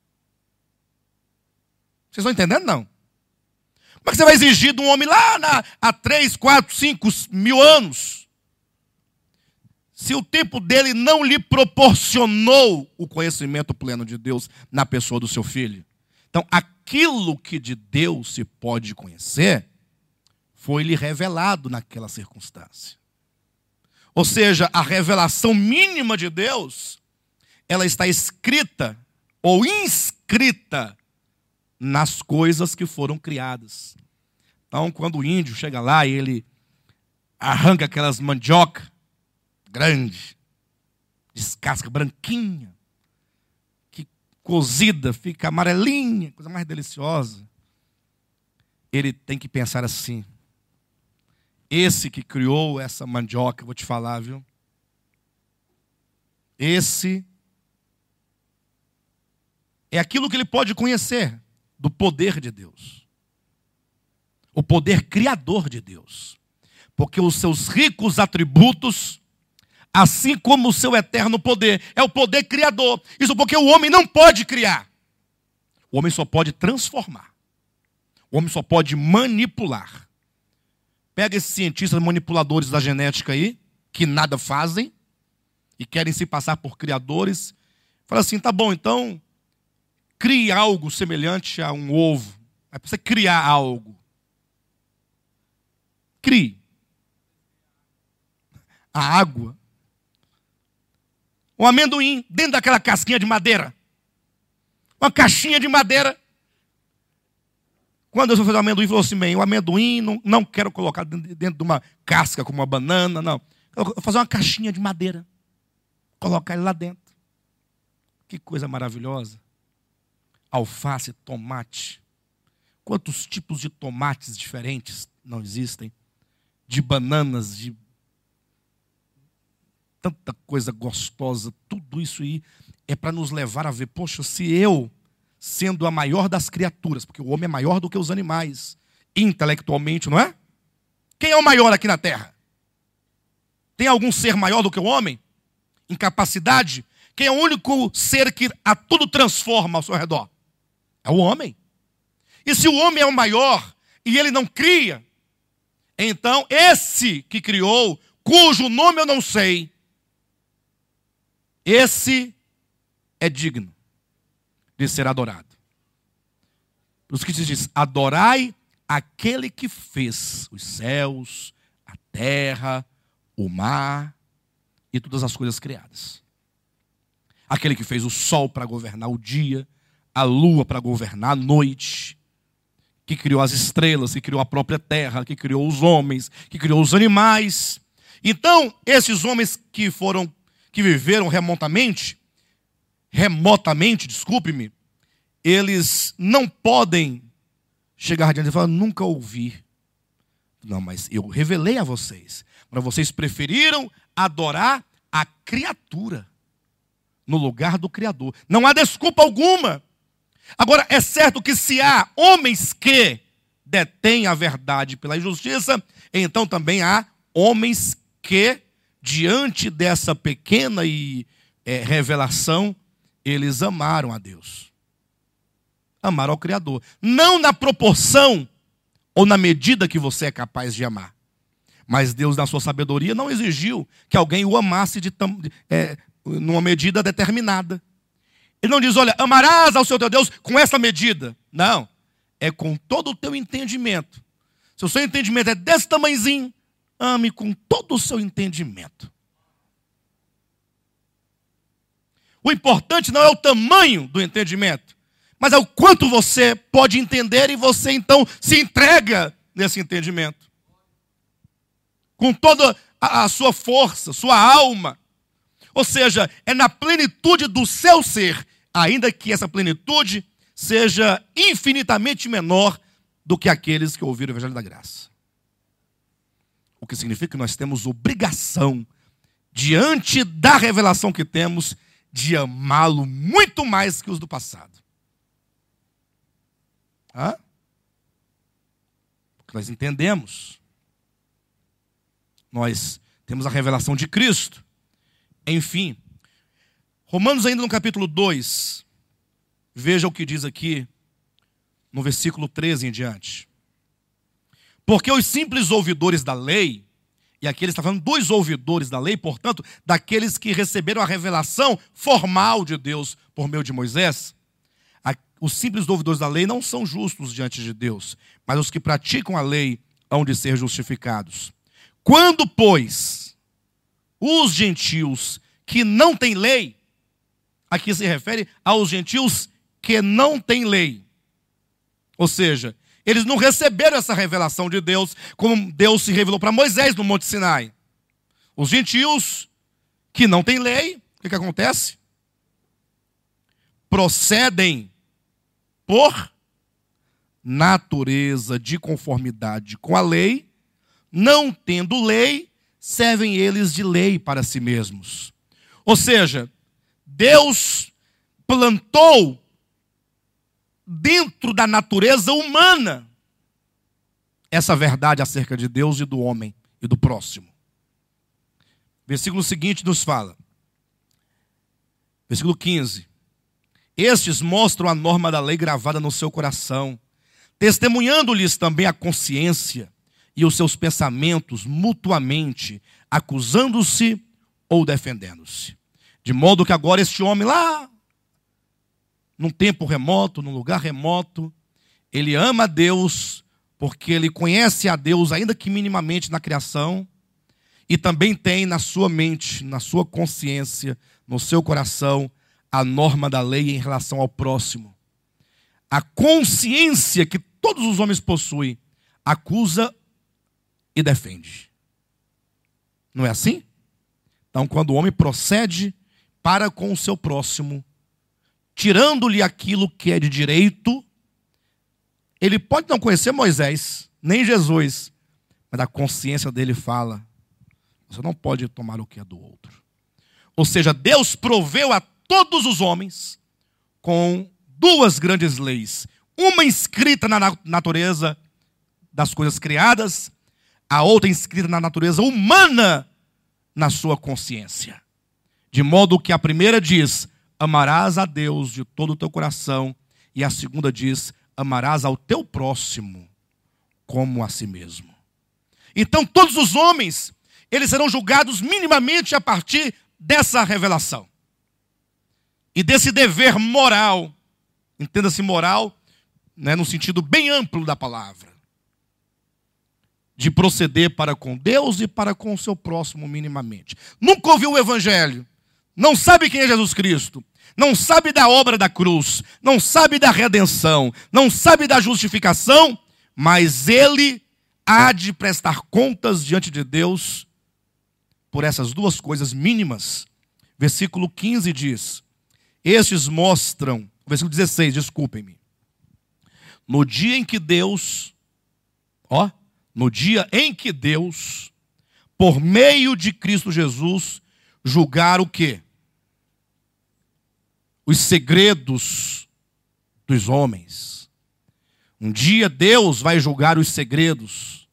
Vocês estão entendendo, não? Como é que você vai exigir de um homem lá há 3, 4, 5 mil anos? Se o tempo dele não lhe proporcionou o conhecimento pleno de Deus na pessoa do seu filho. Então, aquilo que de Deus se pode conhecer, foi-lhe revelado naquela circunstância. Ou seja, a revelação mínima de Deus, ela está escrita ou inscrita nas coisas que foram criadas. Então, quando o índio chega lá e ele arranca aquelas mandioca grande, descasca branquinha, que cozida fica amarelinha, coisa mais deliciosa. Ele tem que pensar assim: esse que criou essa mandioca, vou te falar, viu? Esse é aquilo que ele pode conhecer do poder de Deus. O poder criador de Deus. Porque os seus ricos atributos, assim como o seu eterno poder, é o poder criador. Isso porque o homem não pode criar. O homem só pode transformar. O homem só pode manipular. Pega esses cientistas manipuladores da genética aí, que nada fazem, e querem se passar por criadores. Fala assim, tá bom, então, crie algo semelhante a um ovo. É para você criar algo. Crie. A água. Um amendoim dentro daquela casquinha de madeira. Uma caixinha de madeira. Quando Deus foi fazer o amendoim, falou assim, bem, o amendoim não quero colocar dentro de uma casca como uma banana, não. Eu vou fazer uma caixinha de madeira. Colocar ele lá dentro. Que coisa maravilhosa. Alface, tomate. Quantos tipos de tomates diferentes não existem? De bananas, de tanta coisa gostosa. Tudo isso aí é para nos levar a ver, poxa, se eu, sendo a maior das criaturas, porque o homem é maior do que os animais, intelectualmente, não é? Quem é o maior aqui na Terra? Tem algum ser maior do que o homem? Em capacidade? Quem é o único ser que a tudo transforma ao seu redor? É o homem. E se o homem é o maior e ele não cria, então esse que criou, cujo nome eu não sei, esse é digno de ser adorado. Por isso que se diz, adorai aquele que fez os céus, a terra, o mar e todas as coisas criadas. Aquele que fez o sol para governar o dia, a lua para governar a noite, que criou as estrelas, que criou a própria terra, que criou os homens, que criou os animais. Então, esses homens que viveram remotamente, desculpe-me, eles não podem chegar adiante e falar, nunca ouvi. Não, mas eu revelei a vocês. Mas vocês preferiram adorar a criatura no lugar do Criador. Não há desculpa alguma. Agora, é certo que se há homens que detêm a verdade pela injustiça, então também há homens que, diante dessa pequena revelação, eles amaram a Deus. Amaram ao Criador. Não na proporção ou na medida que você é capaz de amar. Mas Deus, na sua sabedoria, não exigiu que alguém o amasse numa medida determinada. Ele não diz, olha, amarás ao seu teu Deus com essa medida. Não. É com todo o teu entendimento. Se o seu entendimento é desse tamanhozinho, ame com todo o seu entendimento. O importante não é o tamanho do entendimento, mas é o quanto você pode entender e você então se entrega nesse entendimento. Com toda a sua força, sua alma. Ou seja, é na plenitude do seu ser, ainda que essa plenitude seja infinitamente menor do que aqueles que ouviram o Evangelho da Graça. O que significa que nós temos obrigação, diante da revelação que temos, de amá-lo muito mais que os do passado. Porque nós entendemos. Nós temos a revelação de Cristo. Enfim, Romanos ainda no capítulo 2, veja o que diz aqui, no versículo 13 em diante. Porque os simples ouvidores da lei, e aqui ele está falando dos ouvidores da lei, portanto, daqueles que receberam a revelação formal de Deus por meio de Moisés, os simples ouvidores da lei não são justos diante de Deus, mas os que praticam a lei hão de ser justificados. Quando, pois, os gentios que não têm lei, aqui se refere aos gentios que não têm lei, ou seja, eles não receberam essa revelação de Deus, como Deus se revelou para Moisés no Monte Sinai. Os gentios que não têm lei, o que acontece? Procedem por natureza de conformidade com a lei, não tendo lei, servem eles de lei para si mesmos. Ou seja, Deus plantou dentro da natureza humana essa verdade acerca de Deus e do homem e do próximo. Versículo seguinte nos fala, versículo 15: estes mostram a norma da lei gravada no seu coração, testemunhando-lhes também a consciência e os seus pensamentos mutuamente, acusando-se ou defendendo-se. De modo que agora este homem lá, num tempo remoto, num lugar remoto, ele ama a Deus, porque ele conhece a Deus, ainda que minimamente na criação, e também tem na sua mente, na sua consciência, no seu coração, a norma da lei em relação ao próximo. A consciência que todos os homens possuem, acusa e defende. Não é assim? Então, quando o homem procede para com o seu próximo, tirando-lhe aquilo que é de direito, ele pode não conhecer Moisés, nem Jesus, mas a consciência dele fala, você não pode tomar o que é do outro. Ou seja, Deus proveu a todos os homens com duas grandes leis. Uma inscrita na natureza das coisas criadas, a outra inscrita na natureza humana, na sua consciência. De modo que a primeira diz, amarás a Deus de todo o teu coração, e a segunda diz, amarás ao teu próximo como a si mesmo. Então todos os homens, eles serão julgados minimamente a partir dessa revelação. E desse dever moral, entenda-se moral, né, no sentido bem amplo da palavra, de proceder para com Deus e para com o seu próximo minimamente. Nunca ouviu o evangelho, não sabe quem é Jesus Cristo, não sabe da obra da cruz, não sabe da redenção, não sabe da justificação, mas ele há de prestar contas diante de Deus por essas duas coisas mínimas. Versículo 15 diz, estes mostram, versículo 16, desculpem-me, no dia em que Deus, por meio de Cristo Jesus, julgar o quê? Os segredos dos homens. Um dia Deus vai julgar os segredos,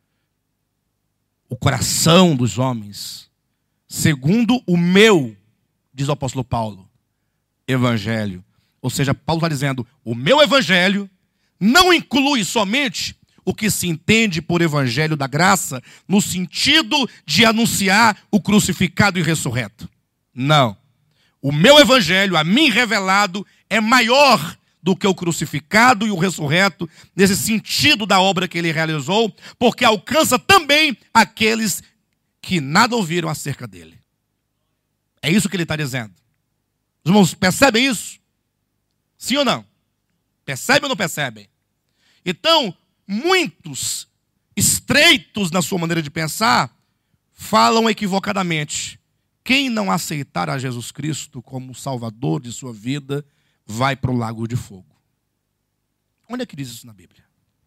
o coração dos homens, segundo o meu, diz o apóstolo Paulo, evangelho. Ou seja, Paulo está dizendo, o meu evangelho não inclui somente o que se entende por evangelho da graça, no sentido de anunciar o crucificado e ressurreto. Não. O meu evangelho, a mim revelado, é maior do que o crucificado e o ressurreto, nesse sentido da obra que ele realizou, porque alcança também aqueles que nada ouviram acerca dele. É isso que ele está dizendo. Os irmãos percebem isso? Sim ou não? Percebem ou não percebem? Então, muitos estreitos na sua maneira de pensar falam equivocadamente. Quem não aceitar a Jesus Cristo como Salvador de sua vida vai para o lago de fogo. Onde é que diz isso na Bíblia?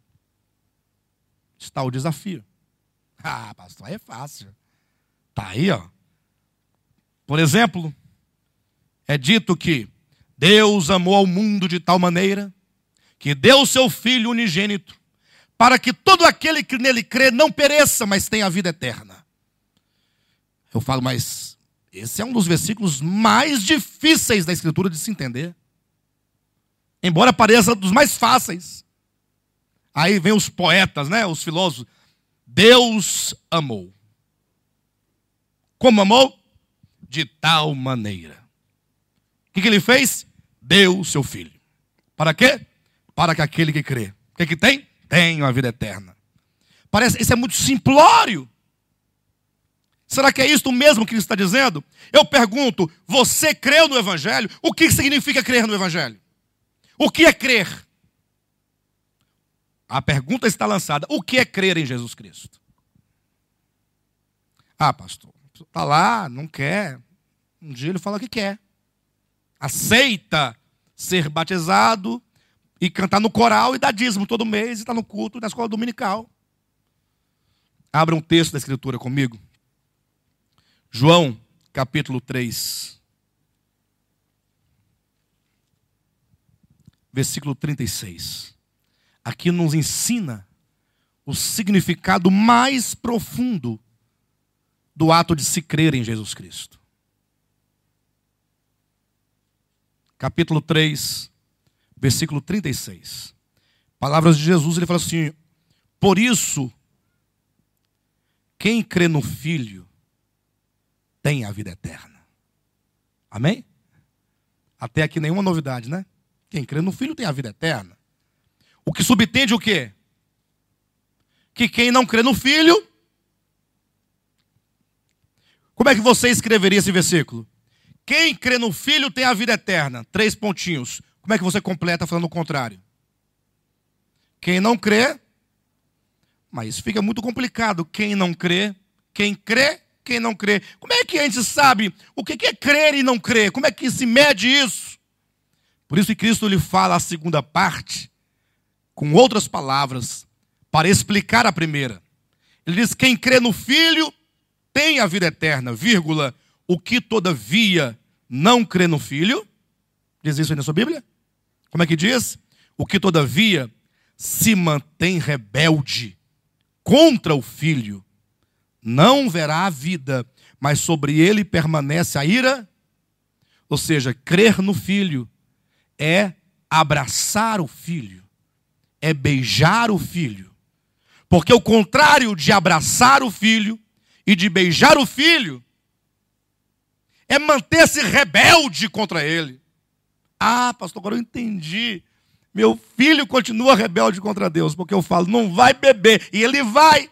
Está o desafio. Ah, pastor, aí é fácil. Está aí, ó. Por exemplo, é dito que Deus amou ao mundo de tal maneira que deu o seu Filho unigênito, para que todo aquele que nele crê não pereça, mas tenha a vida eterna. Eu falo, mas esse é um dos versículos mais difíceis da Escritura de se entender. Embora pareça dos mais fáceis. Aí vem os poetas, né, os filósofos. Deus amou. Como amou? De tal maneira. O que ele fez? Deu o seu Filho. Para quê? Para que aquele que crê. O que tem? Tem a vida eterna. Parece, isso é muito simplório. Será que é isso mesmo que ele está dizendo? Eu pergunto, você creu no Evangelho? O que significa crer no Evangelho? O que é crer? A pergunta está lançada. O que é crer em Jesus Cristo? Ah, pastor, está lá, não quer. Um dia ele fala que quer. Aceita ser batizado e cantar no coral e dar dízimo todo mês e estar no culto da escola dominical. Abra um texto da Escritura comigo. João, capítulo 3. Versículo 36. Aqui nos ensina o significado mais profundo do ato de se crer em Jesus Cristo. Capítulo 3, versículo 36. Palavras de Jesus, ele fala assim: por isso, quem crê no Filho tem a vida eterna. Amém? Até aqui nenhuma novidade, né? Quem crê no Filho tem a vida eterna. O que subtende o quê? Que quem não crê no Filho... Como é que você escreveria esse versículo? Quem crê no Filho tem a vida eterna. 3 pontinhos. Como é que você completa falando o contrário? Quem não crê... Mas fica muito complicado. Quem não crê... Quem crê... Quem não crê. Como é que a gente sabe o que é crer e não crer? Como é que se mede isso? Por isso que Cristo lhe fala a segunda parte, com outras palavras, para explicar a primeira. Ele diz, quem crê no Filho tem a vida eterna, vírgula, o que todavia não crê no Filho. Diz isso aí na sua Bíblia? Como é que diz? O que todavia se mantém rebelde contra o Filho, não verá a vida, mas sobre ele permanece a ira. Ou seja, crer no Filho é abraçar o Filho, é beijar o Filho. Porque o contrário de abraçar o Filho e de beijar o Filho é manter-se rebelde contra ele. Ah, pastor, agora eu entendi. Meu filho continua rebelde contra Deus, porque eu falo, não vai beber, e ele vai.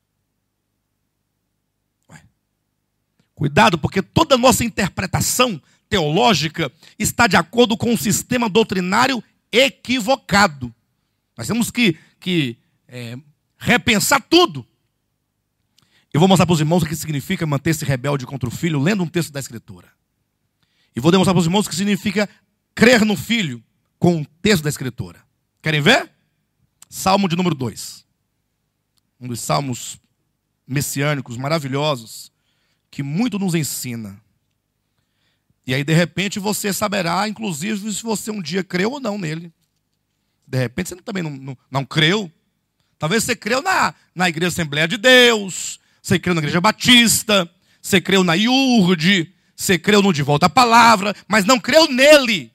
Cuidado, porque toda a nossa interpretação teológica está de acordo com um sistema doutrinário equivocado. Nós temos que repensar tudo. Eu vou mostrar para os irmãos o que significa manter-se rebelde contra o Filho, lendo um texto da Escritura. E vou demonstrar para os irmãos o que significa crer no Filho, com um texto da Escritura. Querem ver? Salmo de número 2. Um dos salmos messiânicos maravilhosos, que muito nos ensina. E aí, de repente, você saberá, inclusive, se você um dia creu ou não nele. De repente, você também não creu. Talvez você creu na Igreja Assembleia de Deus, você creu na Igreja Batista, você creu na IURD, você creu no De Volta à Palavra, mas não creu nele.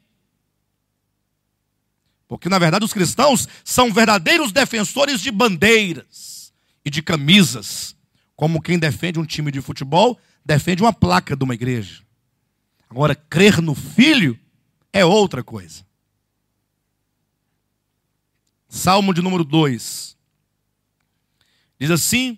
Porque, na verdade, os cristãos são verdadeiros defensores de bandeiras e de camisas. Como quem defende um time de futebol, defende uma placa de uma igreja. Agora, crer no Filho é outra coisa. Salmo de número 2. Diz assim,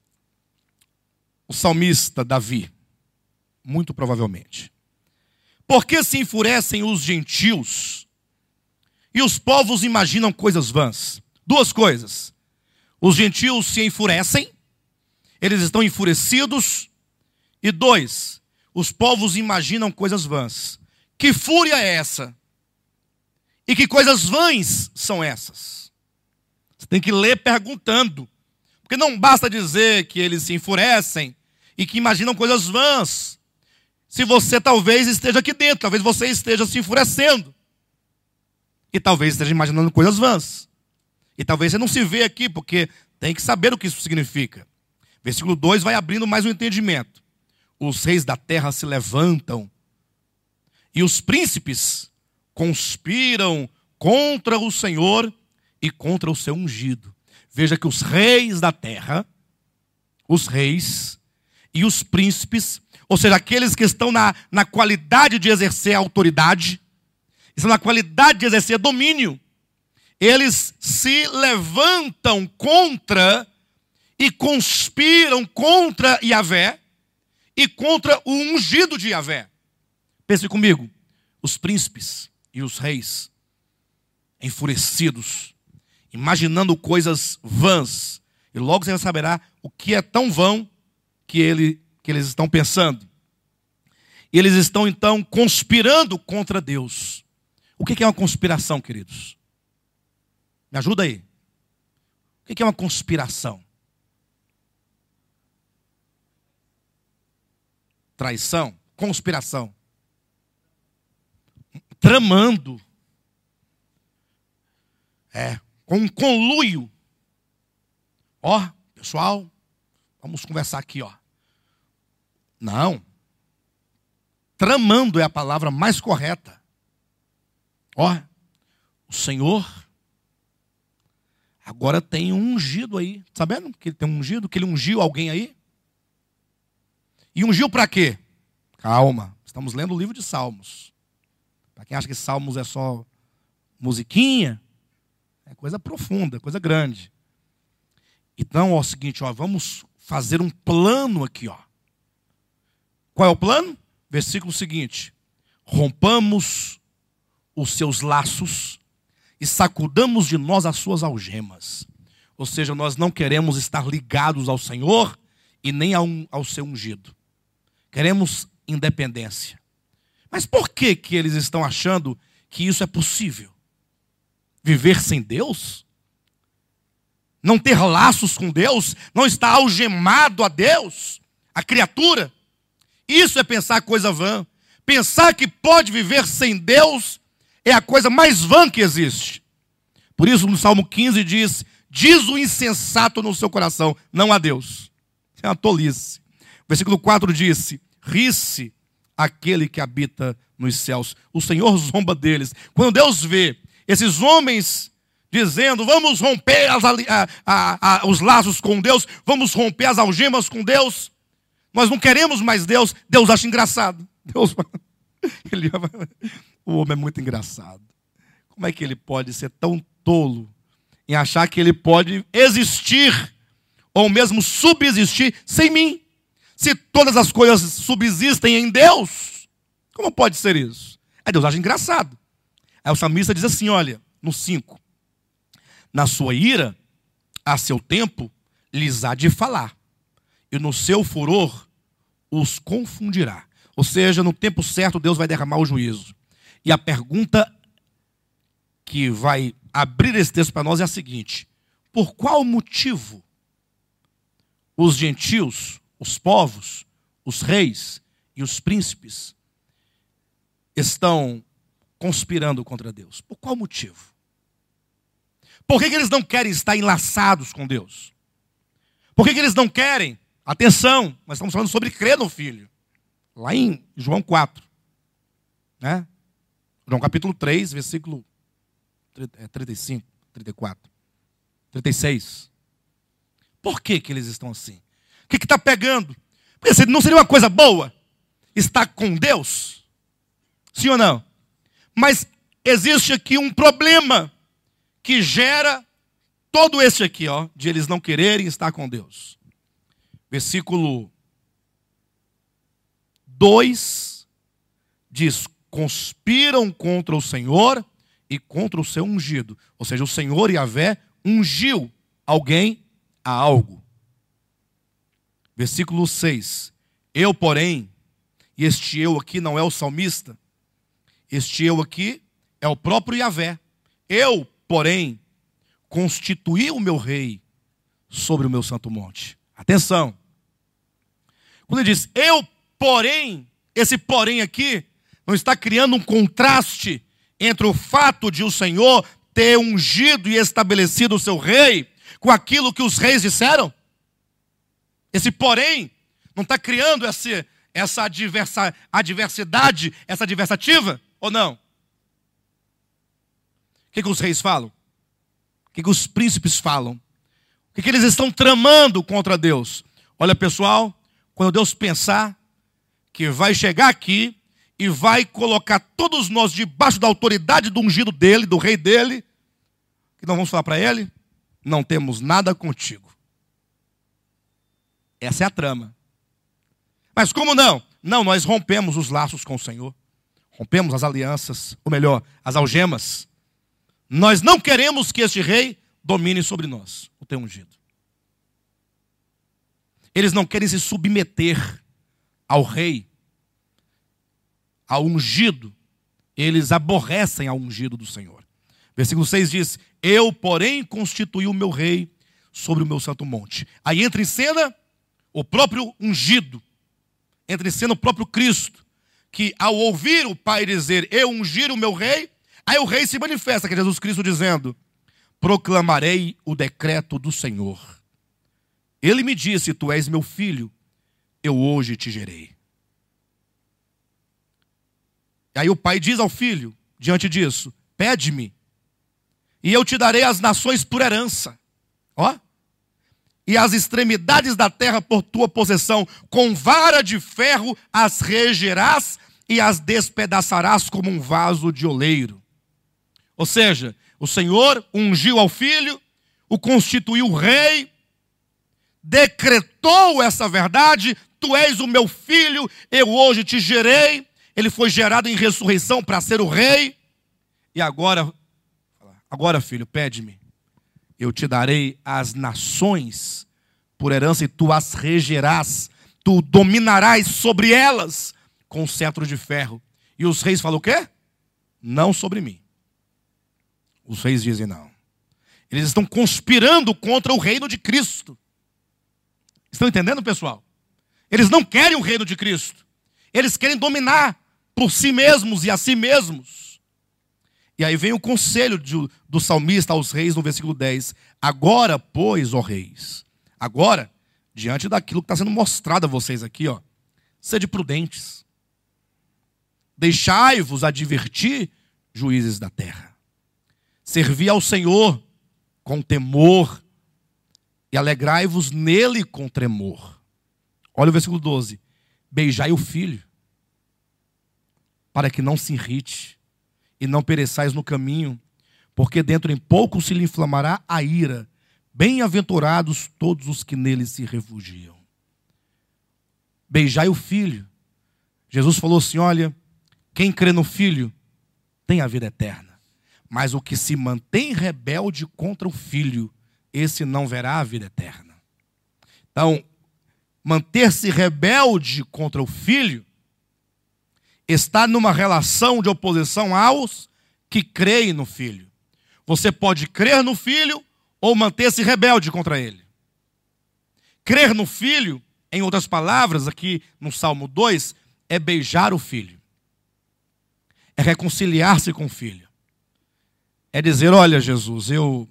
o salmista Davi, muito provavelmente. Por que se enfurecem os gentios e os povos imaginam coisas vãs? Duas coisas. Os gentios se enfurecem, eles estão enfurecidos. E 2, os povos imaginam coisas vãs. Que fúria é essa? E que coisas vãs são essas? Você tem que ler perguntando. Porque não basta dizer que eles se enfurecem e que imaginam coisas vãs. se você talvez esteja aqui dentro, talvez você esteja se enfurecendo. E talvez esteja imaginando coisas vãs. E talvez você não se vê aqui, porque tem que saber o que isso significa. Versículo 2 vai abrindo mais um entendimento. Os reis da terra se levantam, e os príncipes conspiram contra o Senhor e contra o seu ungido. Veja que os reis da terra, os reis e os príncipes, ou seja, aqueles que estão na qualidade de exercer autoridade, estão na qualidade de exercer domínio, eles se levantam contra e conspiram contra Yahvé e contra o ungido de Yahvé. Pense comigo, os príncipes e os reis, enfurecidos, imaginando coisas vãs, e logo você saberá o que é tão vão que eles estão pensando. E eles estão então conspirando contra Deus. O que é uma conspiração, queridos? Me ajuda aí. O que é uma conspiração? Traição, conspiração. Tramando. Com um conluio. Ó, pessoal, vamos conversar aqui, ó. Não. Tramando é a palavra mais correta. Ó, o Senhor agora tem um ungido aí. Sabendo que ele tem um ungido? Que ele ungiu alguém aí? E ungiu para quê? Calma, estamos lendo o livro de Salmos. Para quem acha que Salmos é só musiquinha, é coisa profunda, coisa grande. Então, ó, é o seguinte, ó, vamos fazer um plano aqui, ó. Qual é o plano? Versículo seguinte: rompamos os seus laços e sacudamos de nós as suas algemas. Ou seja, nós não queremos estar ligados ao Senhor e nem ao seu ungido. Queremos independência. Mas por que eles estão achando que isso é possível? Viver sem Deus? Não ter laços com Deus? Não estar algemado a Deus? A criatura? Isso é pensar coisa vã. Pensar que pode viver sem Deus é a coisa mais vã que existe. Por isso no Salmo 15 diz o insensato no seu coração, não há Deus. É uma tolice. Versículo 4 disse: ri-se aquele que habita nos céus. O Senhor zomba deles. Quando Deus vê esses homens dizendo, vamos romper os laços com Deus, vamos romper as algemas com Deus, nós não queremos mais Deus, Deus acha engraçado. O homem é muito engraçado. Como é que ele pode ser tão tolo em achar que ele pode existir ou mesmo subsistir sem mim? Se todas as coisas subsistem em Deus, como pode ser isso? Aí Deus acha engraçado. Aí o salmista diz assim, olha, no 5. Na sua ira, a seu tempo, lhes há de falar. E no seu furor, os confundirá. Ou seja, no tempo certo, Deus vai derramar o juízo. E a pergunta que vai abrir esse texto para nós é a seguinte: por qual motivo os gentios, os povos, os reis e os príncipes estão conspirando contra Deus? Por qual motivo? Por que eles não querem estar enlaçados com Deus? Por que eles não querem? Atenção, nós estamos falando sobre crer no Filho. Lá em João 4. Né? João capítulo 3, versículo 35, 34, 36. Por que eles estão assim? O que está pegando? Porque não seria uma coisa boa estar com Deus? Sim ou não? Mas existe aqui um problema que gera todo esse aqui, ó, de eles não quererem estar com Deus. Versículo 2 diz: conspiram contra o Senhor e contra o seu ungido. Ou seja, o Senhor Yahvé ungiu alguém a algo. Versículo 6. Eu, porém, e este eu aqui não é o salmista, este eu aqui é o próprio Yahvé. Eu, porém, constituí o meu rei sobre o meu santo monte. Atenção. Quando ele diz, eu, porém, esse porém aqui não está criando um contraste entre o fato de o Senhor ter ungido e estabelecido o seu rei com aquilo que os reis disseram? Esse porém não está criando essa adversidade, essa adversativa, ou não? O que os reis falam? O que os príncipes falam? O que eles estão tramando contra Deus? Olha, pessoal, quando Deus pensar que vai chegar aqui e vai colocar todos nós debaixo da autoridade do ungido dele, do rei dele, que nós vamos falar para ele: não temos nada contigo. Essa é a trama. Mas como não? Não, nós rompemos os laços com o Senhor. Rompemos as alianças, ou melhor, as algemas. Nós não queremos que este rei domine sobre nós, o teu ungido. Eles não querem se submeter ao rei, ao ungido. Eles aborrecem ao ungido do Senhor. Versículo 6 diz: eu, porém, constituí o meu rei sobre o meu santo monte. Aí entra em cena o próprio ungido. Entra em cena o próprio Cristo, que ao ouvir o Pai dizer: eu ungir o meu rei, aí o rei se manifesta, que é Jesus Cristo dizendo: proclamarei o decreto do Senhor. Ele me disse: tu és meu filho, eu hoje te gerei. E aí o pai diz ao filho, diante disso: pede-me, e eu te darei as nações por herança. Ó. E as extremidades da terra por tua possessão, com vara de ferro as regerás e as despedaçarás como um vaso de oleiro. Ou seja, o Senhor ungiu ao filho, o constituiu rei, decretou essa verdade: tu és o meu filho, eu hoje te gerei. Ele foi gerado em ressurreição para ser o rei. E agora, filho, pede-me, eu te darei as nações por herança e tu as regerás, tu dominarás sobre elas com cetro de ferro. E os reis falam o quê? Não sobre mim. Os reis dizem não. Eles estão conspirando contra o reino de Cristo. Estão entendendo, pessoal? Eles não querem o reino de Cristo. Eles querem dominar por si mesmos e a si mesmos. E aí vem o conselho do salmista aos reis no versículo 10. Agora, pois, ó reis, agora, diante daquilo que está sendo mostrado a vocês aqui, ó, sede prudentes. Deixai-vos advertir, juízes da terra. Servi ao Senhor com temor e alegrai-vos nele com tremor. Olha o versículo 12. Beijai o filho, para que não se irrite e não pereçais no caminho, porque dentro em pouco se lhe inflamará a ira. Bem-aventurados todos os que nele se refugiam. Beijai o filho. Jesus falou assim: olha, quem crê no filho tem a vida eterna, mas o que se mantém rebelde contra o filho, esse não verá a vida eterna. Então, manter-se rebelde contra o filho está numa relação de oposição aos que creem no filho. Você pode crer no filho ou manter-se rebelde contra ele. Crer no filho, em outras palavras, aqui no Salmo 2, é beijar o filho. É reconciliar-se com o filho. É dizer: olha, Jesus, eu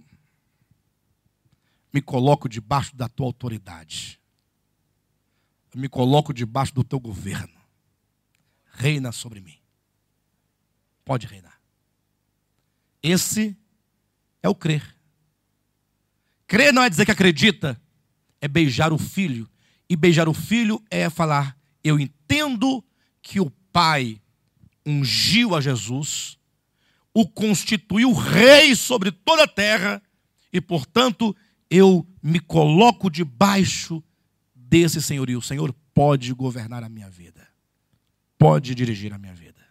me coloco debaixo da tua autoridade. Eu me coloco debaixo do teu governo. Reina sobre mim. Pode reinar. Esse é o crer. Crer não é dizer que acredita, é beijar o filho. E beijar o filho é falar: eu entendo que o Pai ungiu a Jesus, o constituiu rei sobre toda a terra, e portanto eu me coloco debaixo desse senhorio. O Senhor pode governar a minha vida, pode dirigir a minha vida.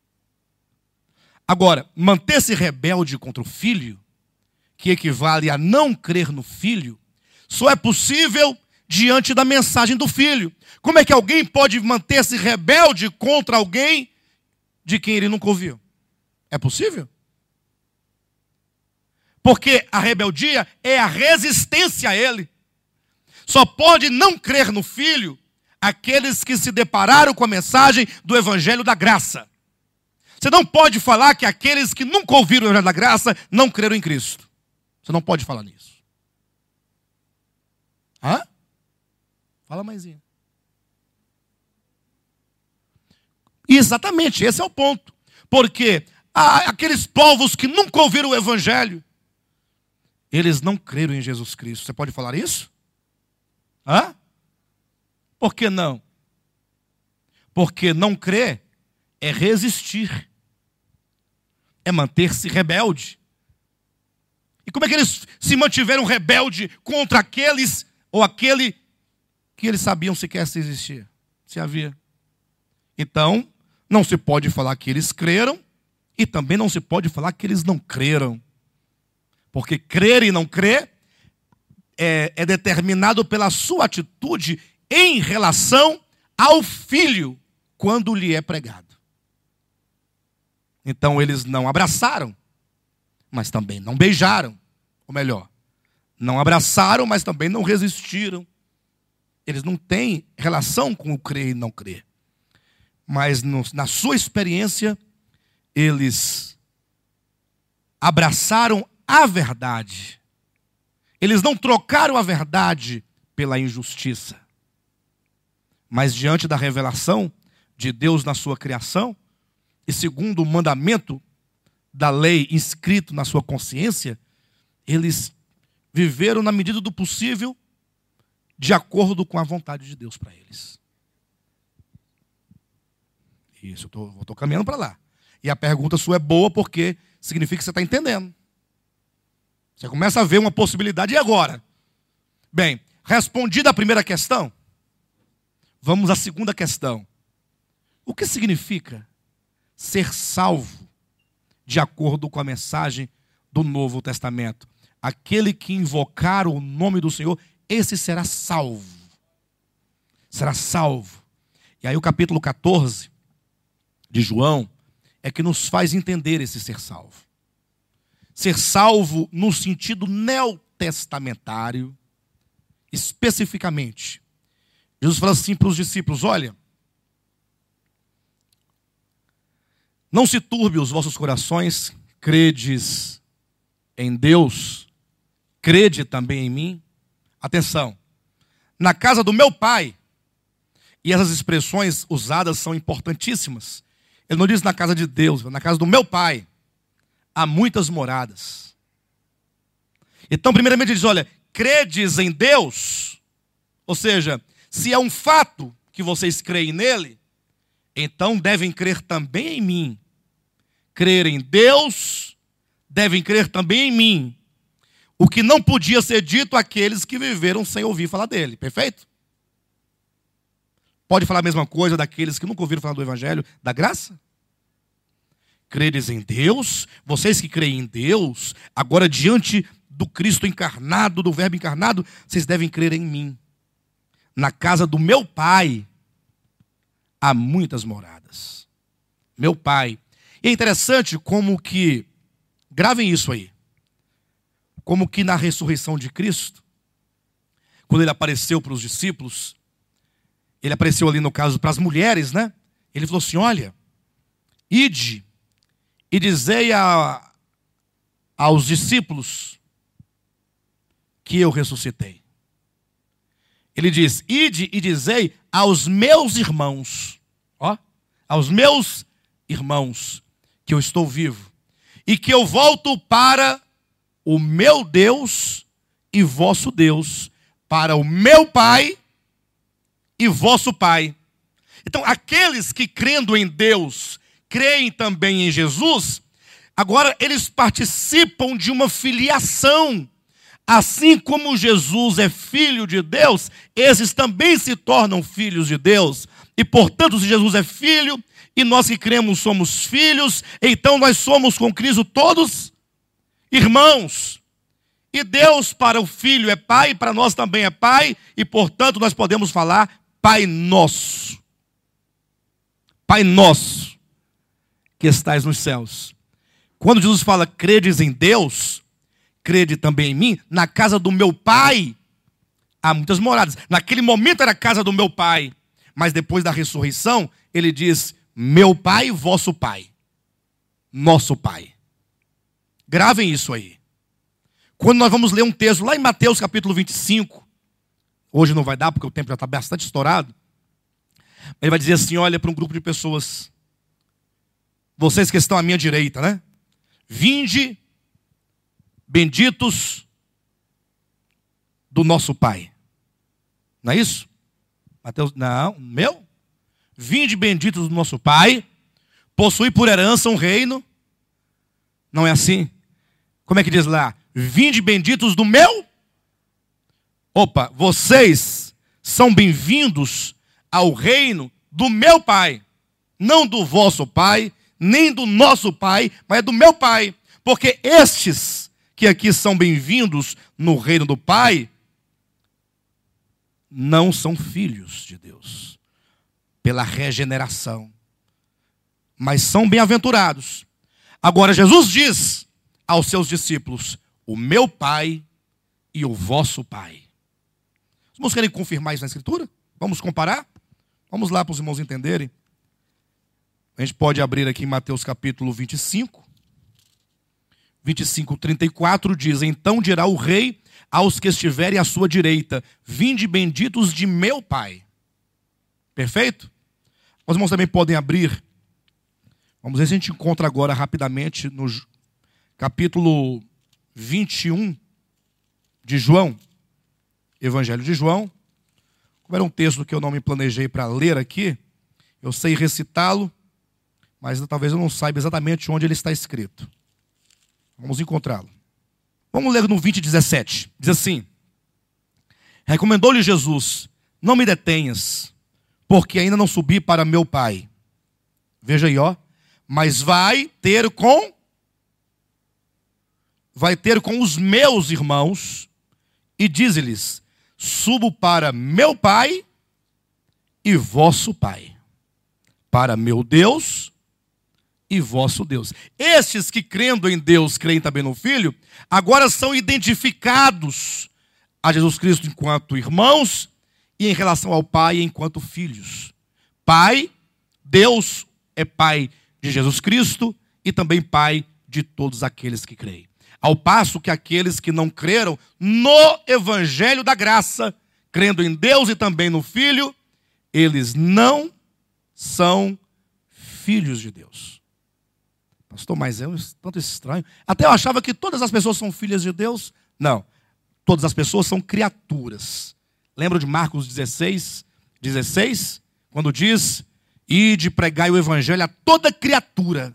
Agora, manter-se rebelde contra o filho, que equivale a não crer no filho, só é possível diante da mensagem do filho. Como é que alguém pode manter-se rebelde contra alguém de quem ele nunca ouviu? É possível? Porque a rebeldia é a resistência a ele. Só pode não crer no filho aqueles que se depararam com a mensagem do Evangelho da Graça. Você não pode falar que aqueles que nunca ouviram o Evangelho da Graça não creram em Cristo. Você não pode falar nisso. Hã? Fala maisinha. Exatamente, esse é o ponto. Porque aqueles povos que nunca ouviram o Evangelho, eles não creram em Jesus Cristo. Você pode falar isso? Hã? Por que não? Porque não crer é resistir. É manter-se rebelde. E como é que eles se mantiveram rebelde contra aqueles ou aquele que eles sabiam sequer se existia, se havia? Então, não se pode falar que eles creram e também não se pode falar que eles não creram. Porque crer e não crer é determinado pela sua atitude em relação ao Filho quando lhe é pregado. Então eles não abraçaram, mas também não beijaram. Ou melhor, não abraçaram, mas também não resistiram. Eles não têm relação com o crer e não crer. Mas na sua experiência, eles abraçaram a verdade. Eles não trocaram a verdade pela injustiça. Mas diante da revelação de Deus na sua criação, e segundo o mandamento da lei inscrito na sua consciência, eles viveram na medida do possível de acordo com a vontade de Deus para eles. Isso, eu estou caminhando para lá. E a pergunta sua é boa porque significa que você está entendendo. Você começa a ver uma possibilidade. E agora? Bem, respondida a primeira questão, vamos à segunda questão. O que significa ser salvo de acordo com a mensagem do Novo Testamento? Aquele que invocar o nome do Senhor, esse será salvo. Será salvo. E aí o capítulo 14 de João é que nos faz entender esse ser salvo. Ser salvo no sentido neotestamentário, especificamente. Jesus fala assim para os discípulos: olha, não se turbe os vossos corações, credes em Deus, crede também em mim. Atenção, na casa do meu Pai, e essas expressões usadas são importantíssimas. Ele não diz na casa de Deus, na casa do meu Pai há muitas moradas. Então, primeiramente ele diz, olha, credes em Deus, ou seja, se é um fato que vocês creem nele, então devem crer também em mim. Crer em Deus, devem crer também em mim. O que não podia ser dito àqueles que viveram sem ouvir falar dele, perfeito? Pode falar a mesma coisa daqueles que nunca ouviram falar do Evangelho da graça? Credes em Deus, vocês que creem em Deus, agora diante do Cristo encarnado, do Verbo encarnado, vocês devem crer em mim. Na casa do meu Pai há muitas moradas. Meu Pai. E é interessante como que, gravem isso aí, como que na ressurreição de Cristo, quando ele apareceu para os discípulos, ele apareceu ali no caso para as mulheres, né? Ele falou assim, olha, ide e dizei aos discípulos que eu ressuscitei. Ele diz, ide e dizei aos meus irmãos, aos meus irmãos, que eu estou vivo, e que eu volto para o meu Deus e vosso Deus, para o meu Pai e vosso Pai. Então, aqueles que crendo em Deus, creem também em Jesus, agora eles participam de uma filiação. Assim como Jesus é filho de Deus, esses também se tornam filhos de Deus. E portanto, se Jesus é filho, e nós que cremos somos filhos, então nós somos com Cristo todos irmãos. E Deus para o Filho é Pai, para nós também é Pai, e portanto nós podemos falar Pai Nosso. Pai Nosso, que estais nos céus. Quando Jesus fala, credes em Deus, crede também em mim, na casa do meu Pai há muitas moradas. Naquele momento era a casa do meu Pai. Mas depois da ressurreição, ele diz: meu Pai, vosso Pai, nosso Pai. Gravem isso aí. Quando nós vamos ler um texto lá em Mateus capítulo 25, hoje não vai dar porque o tempo já está bastante estourado, ele vai dizer assim, olha para um grupo de pessoas, vocês que estão à minha direita, né? Vinde, benditos do nosso Pai. Não é isso? Mateus, não, meu? Vinde, benditos do nosso Pai, possui por herança um reino. Não é assim? Como é que diz lá? Vinde, benditos do meu? Opa, vocês são bem-vindos ao reino do meu Pai. Não do vosso Pai, nem do nosso Pai, mas é do meu Pai. Porque estes que aqui são bem-vindos no reino do Pai, não são filhos de Deus, pela regeneração, mas são bem-aventurados. Agora Jesus diz aos seus discípulos: o meu Pai e o vosso Pai. Os irmãos querem confirmar isso na Escritura? Vamos comparar? Vamos lá para os irmãos entenderem. A gente pode abrir aqui em Mateus capítulo 25. 25:34 diz: então dirá o rei aos que estiverem à sua direita: vinde benditos de meu Pai. Perfeito? Os irmãos também podem abrir. Vamos ver se a gente encontra agora rapidamente no capítulo 21 de João. Evangelho de João. Como era um texto que eu não me planejei para ler aqui, eu sei recitá-lo, mas talvez eu não saiba exatamente onde ele está escrito. Vamos encontrá-lo. Vamos ler no 20:17. Diz assim: recomendou-lhe Jesus: não me detenhas, porque ainda não subi para meu Pai. Veja aí, ó. Mas vai ter com os meus irmãos e diz-lhes: subo para meu Pai e vosso Pai, para meu Deus e vosso Deus. Estes que crendo em Deus, creem também no Filho, agora são identificados a Jesus Cristo enquanto irmãos e em relação ao Pai enquanto filhos. Pai, Deus é Pai de Jesus Cristo e também Pai de todos aqueles que creem. Ao passo que aqueles que não creram no Evangelho da Graça, crendo em Deus e também no Filho, eles não são filhos de Deus. Pastor, mas é um tanto estranho. Até eu achava que todas as pessoas são filhas de Deus. Não, todas as pessoas são criaturas. Lembra de Marcos 16, quando diz: ide pregai o Evangelho a toda criatura.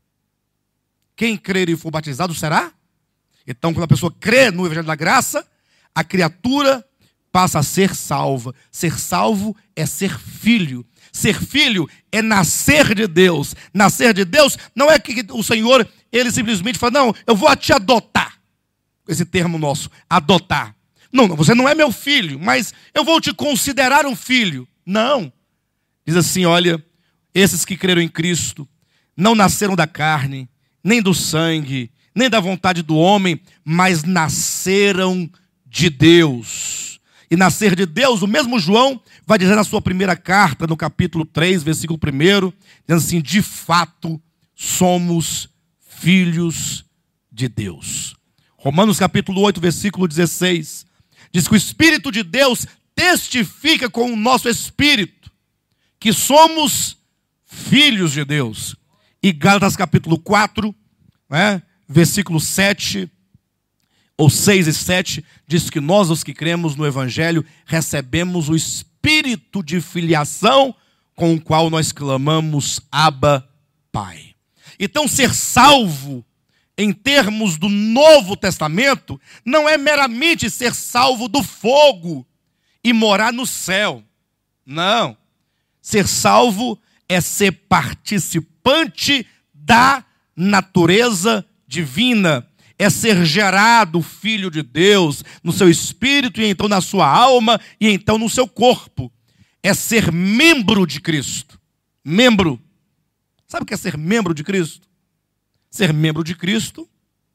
Quem crer e for batizado será? Então, quando a pessoa crê no Evangelho da Graça, a criatura passa a ser salva. Ser salvo é ser filho. Ser filho é nascer de Deus. Nascer de Deus não é que o Senhor, ele simplesmente fala: não, eu vou te adotar. Esse termo nosso, adotar. Não, você não é meu filho, mas eu vou te considerar um filho. Não. Diz assim, olha, esses que creram em Cristo não nasceram da carne, nem do sangue, nem da vontade do homem, mas nasceram de Deus. E nascer de Deus, o mesmo João vai dizer na sua primeira carta, no capítulo 3, versículo 1, dizendo assim: de fato, somos filhos de Deus. Romanos capítulo 8, versículo 16, diz que o Espírito de Deus testifica com o nosso espírito que somos filhos de Deus. E Gálatas capítulo 4, versículo 7, ou 6 e 7, diz que nós, os que cremos no Evangelho, recebemos o Espírito de filiação, com o qual nós clamamos: Abba, Pai. Então, ser salvo, em termos do Novo Testamento, não é meramente ser salvo do fogo e morar no céu. Não. Ser salvo é ser participante da natureza divina. É ser gerado filho de Deus no seu espírito, e então na sua alma, e então no seu corpo. É ser membro de Cristo. Membro. Sabe o que é ser membro de Cristo? Ser membro de Cristo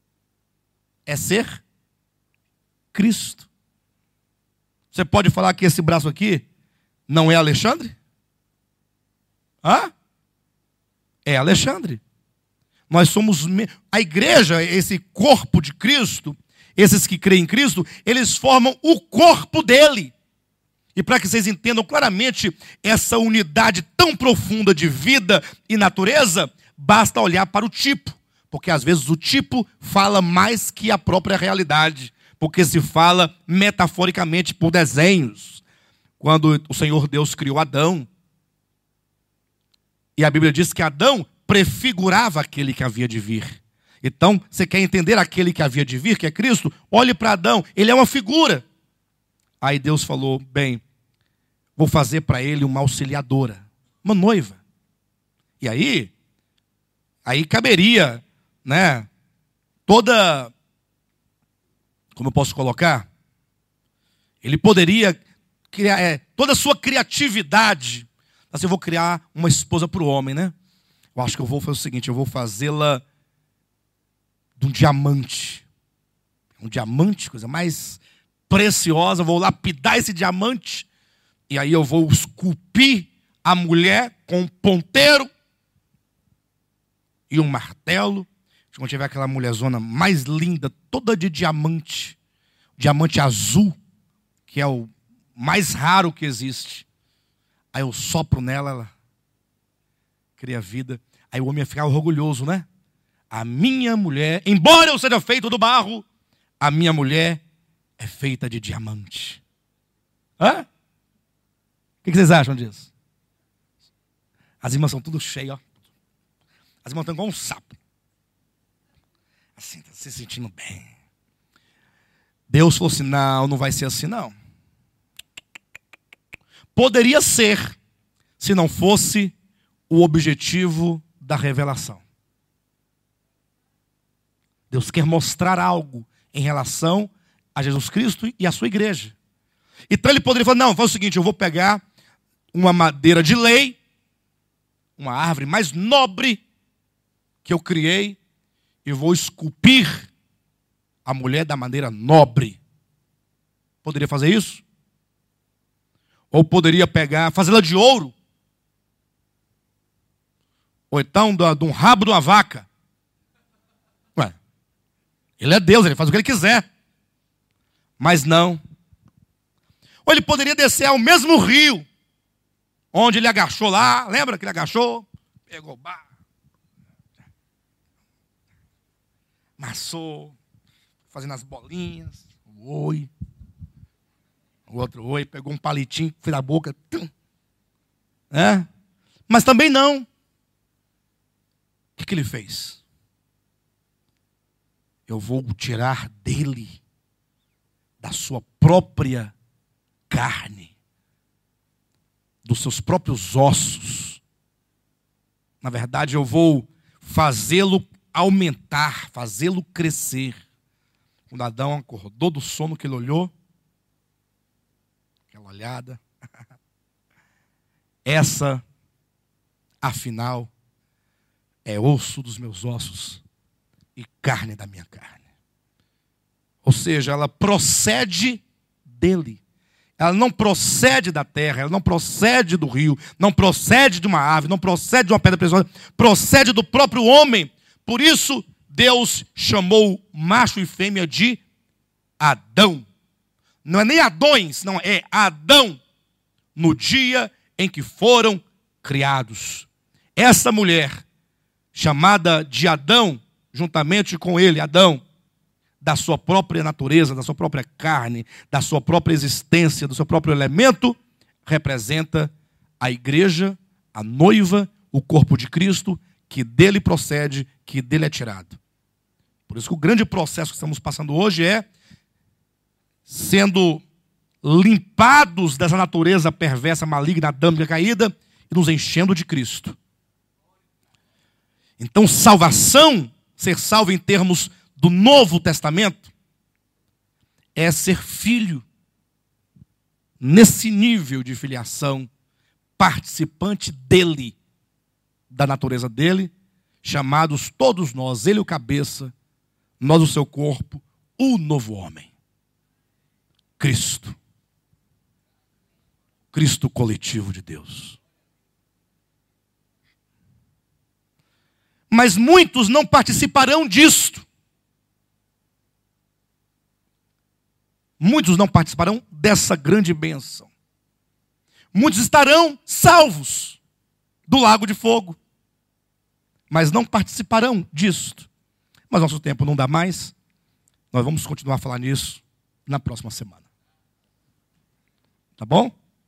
é ser Cristo. Você pode falar que esse braço aqui não é Alexandre? Hã? É Alexandre. Nós somos... A igreja, esse corpo de Cristo, esses que creem em Cristo, eles formam o corpo dele. E para que vocês entendam claramente essa unidade tão profunda de vida e natureza, basta olhar para o tipo. Porque às vezes o tipo fala mais que a própria realidade. Porque se fala metaforicamente por desenhos. Quando o Senhor Deus criou Adão, e a Bíblia diz que Adão prefigurava aquele que havia de vir. Então, você quer entender aquele que havia de vir, que é Cristo? Olhe para Adão, ele é uma figura. Aí Deus falou, bem, vou fazer para ele uma auxiliadora, uma noiva. E aí caberia, né, toda, como eu posso colocar? Ele poderia criar toda a sua criatividade. Assim, eu vou criar uma esposa para o homem, né? Eu acho que eu vou fazer o seguinte, eu vou fazê-la de um diamante. Um diamante, coisa mais preciosa, eu vou lapidar esse diamante, e aí eu vou esculpir a mulher com um ponteiro e um martelo. Quando tiver aquela mulherzona mais linda, toda de diamante, diamante azul, que é o mais raro que existe. Aí eu sopro nela, ela cria vida. Aí o homem ia ficar orgulhoso, né? A minha mulher, embora eu seja feito do barro, a minha mulher é feita de diamante. Hã? O que vocês acham disso? As irmãs são tudo cheias, ó. As irmãs estão igual um sapo. Assim, tá se sentindo bem. Deus falou assim, não vai ser assim não. Poderia ser, se não fosse o objetivo da revelação. Deus quer mostrar algo em relação a Jesus Cristo e a sua igreja. Então ele poderia falar, não, faz o seguinte, eu vou pegar uma madeira de lei, uma árvore mais nobre que eu criei, e vou esculpir a mulher da maneira nobre. Poderia fazer isso? Ou poderia pegar, fazê-la de ouro. Ou então de um rabo de uma vaca. Ué, ele é Deus, ele faz o que ele quiser. Mas não. Ou ele poderia descer ao mesmo rio, onde ele agachou lá. Lembra que ele agachou? Pegou o barro. Amassou. Fazendo as bolinhas. O oi. O outro oi, pegou um palitinho, fez na boca. É? Mas também não. O que ele fez? Eu vou tirar dele, da sua própria carne, dos seus próprios ossos. Na verdade, eu vou fazê-lo aumentar, fazê-lo crescer. Quando Adão acordou do sono que ele olhou, aquela olhada, essa, afinal, é osso dos meus ossos e carne da minha carne. Ou seja, ela procede dele. Ela não procede da terra, ela não procede do rio, não procede de uma ave, não procede de uma pedra preciosa, procede do próprio homem. Por isso, Deus chamou macho e fêmea de Adão. Não é nem Adões, não, é Adão, no dia em que foram criados. Essa mulher, chamada de Adão, juntamente com ele, Adão, da sua própria natureza, da sua própria carne, da sua própria existência, do seu próprio elemento, representa a igreja, a noiva, o corpo de Cristo, que dele procede, que dele é tirado. Por isso que o grande processo que estamos passando hoje é sendo limpados dessa natureza perversa, maligna, adâmica, caída, e nos enchendo de Cristo. Então, salvação, ser salvo em termos do Novo Testamento, é ser filho, nesse nível de filiação, participante dele, da natureza dele, chamados todos nós, ele o cabeça, nós o seu corpo, o novo homem. Cristo. Cristo coletivo de Deus. Mas muitos não participarão disto. Muitos não participarão dessa grande bênção. Muitos estarão salvos do lago de fogo, mas não participarão disto. Mas nosso tempo não dá mais. Nós vamos continuar a falar nisso na próxima semana. Tá bom?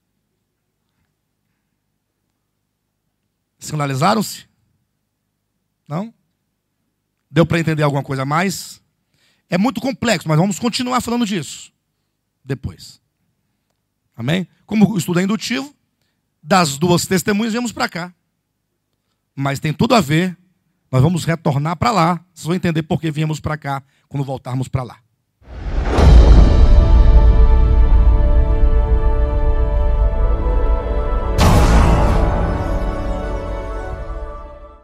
Sinalizaram-se? Não? Deu para entender alguma coisa a mais? É muito complexo, mas vamos continuar falando disso depois. Amém? Como o estudo é indutivo, das duas testemunhas viemos para cá. Mas tem tudo a ver. Nós vamos retornar para lá. Vocês vão entender por que viemos para cá quando voltarmos para lá.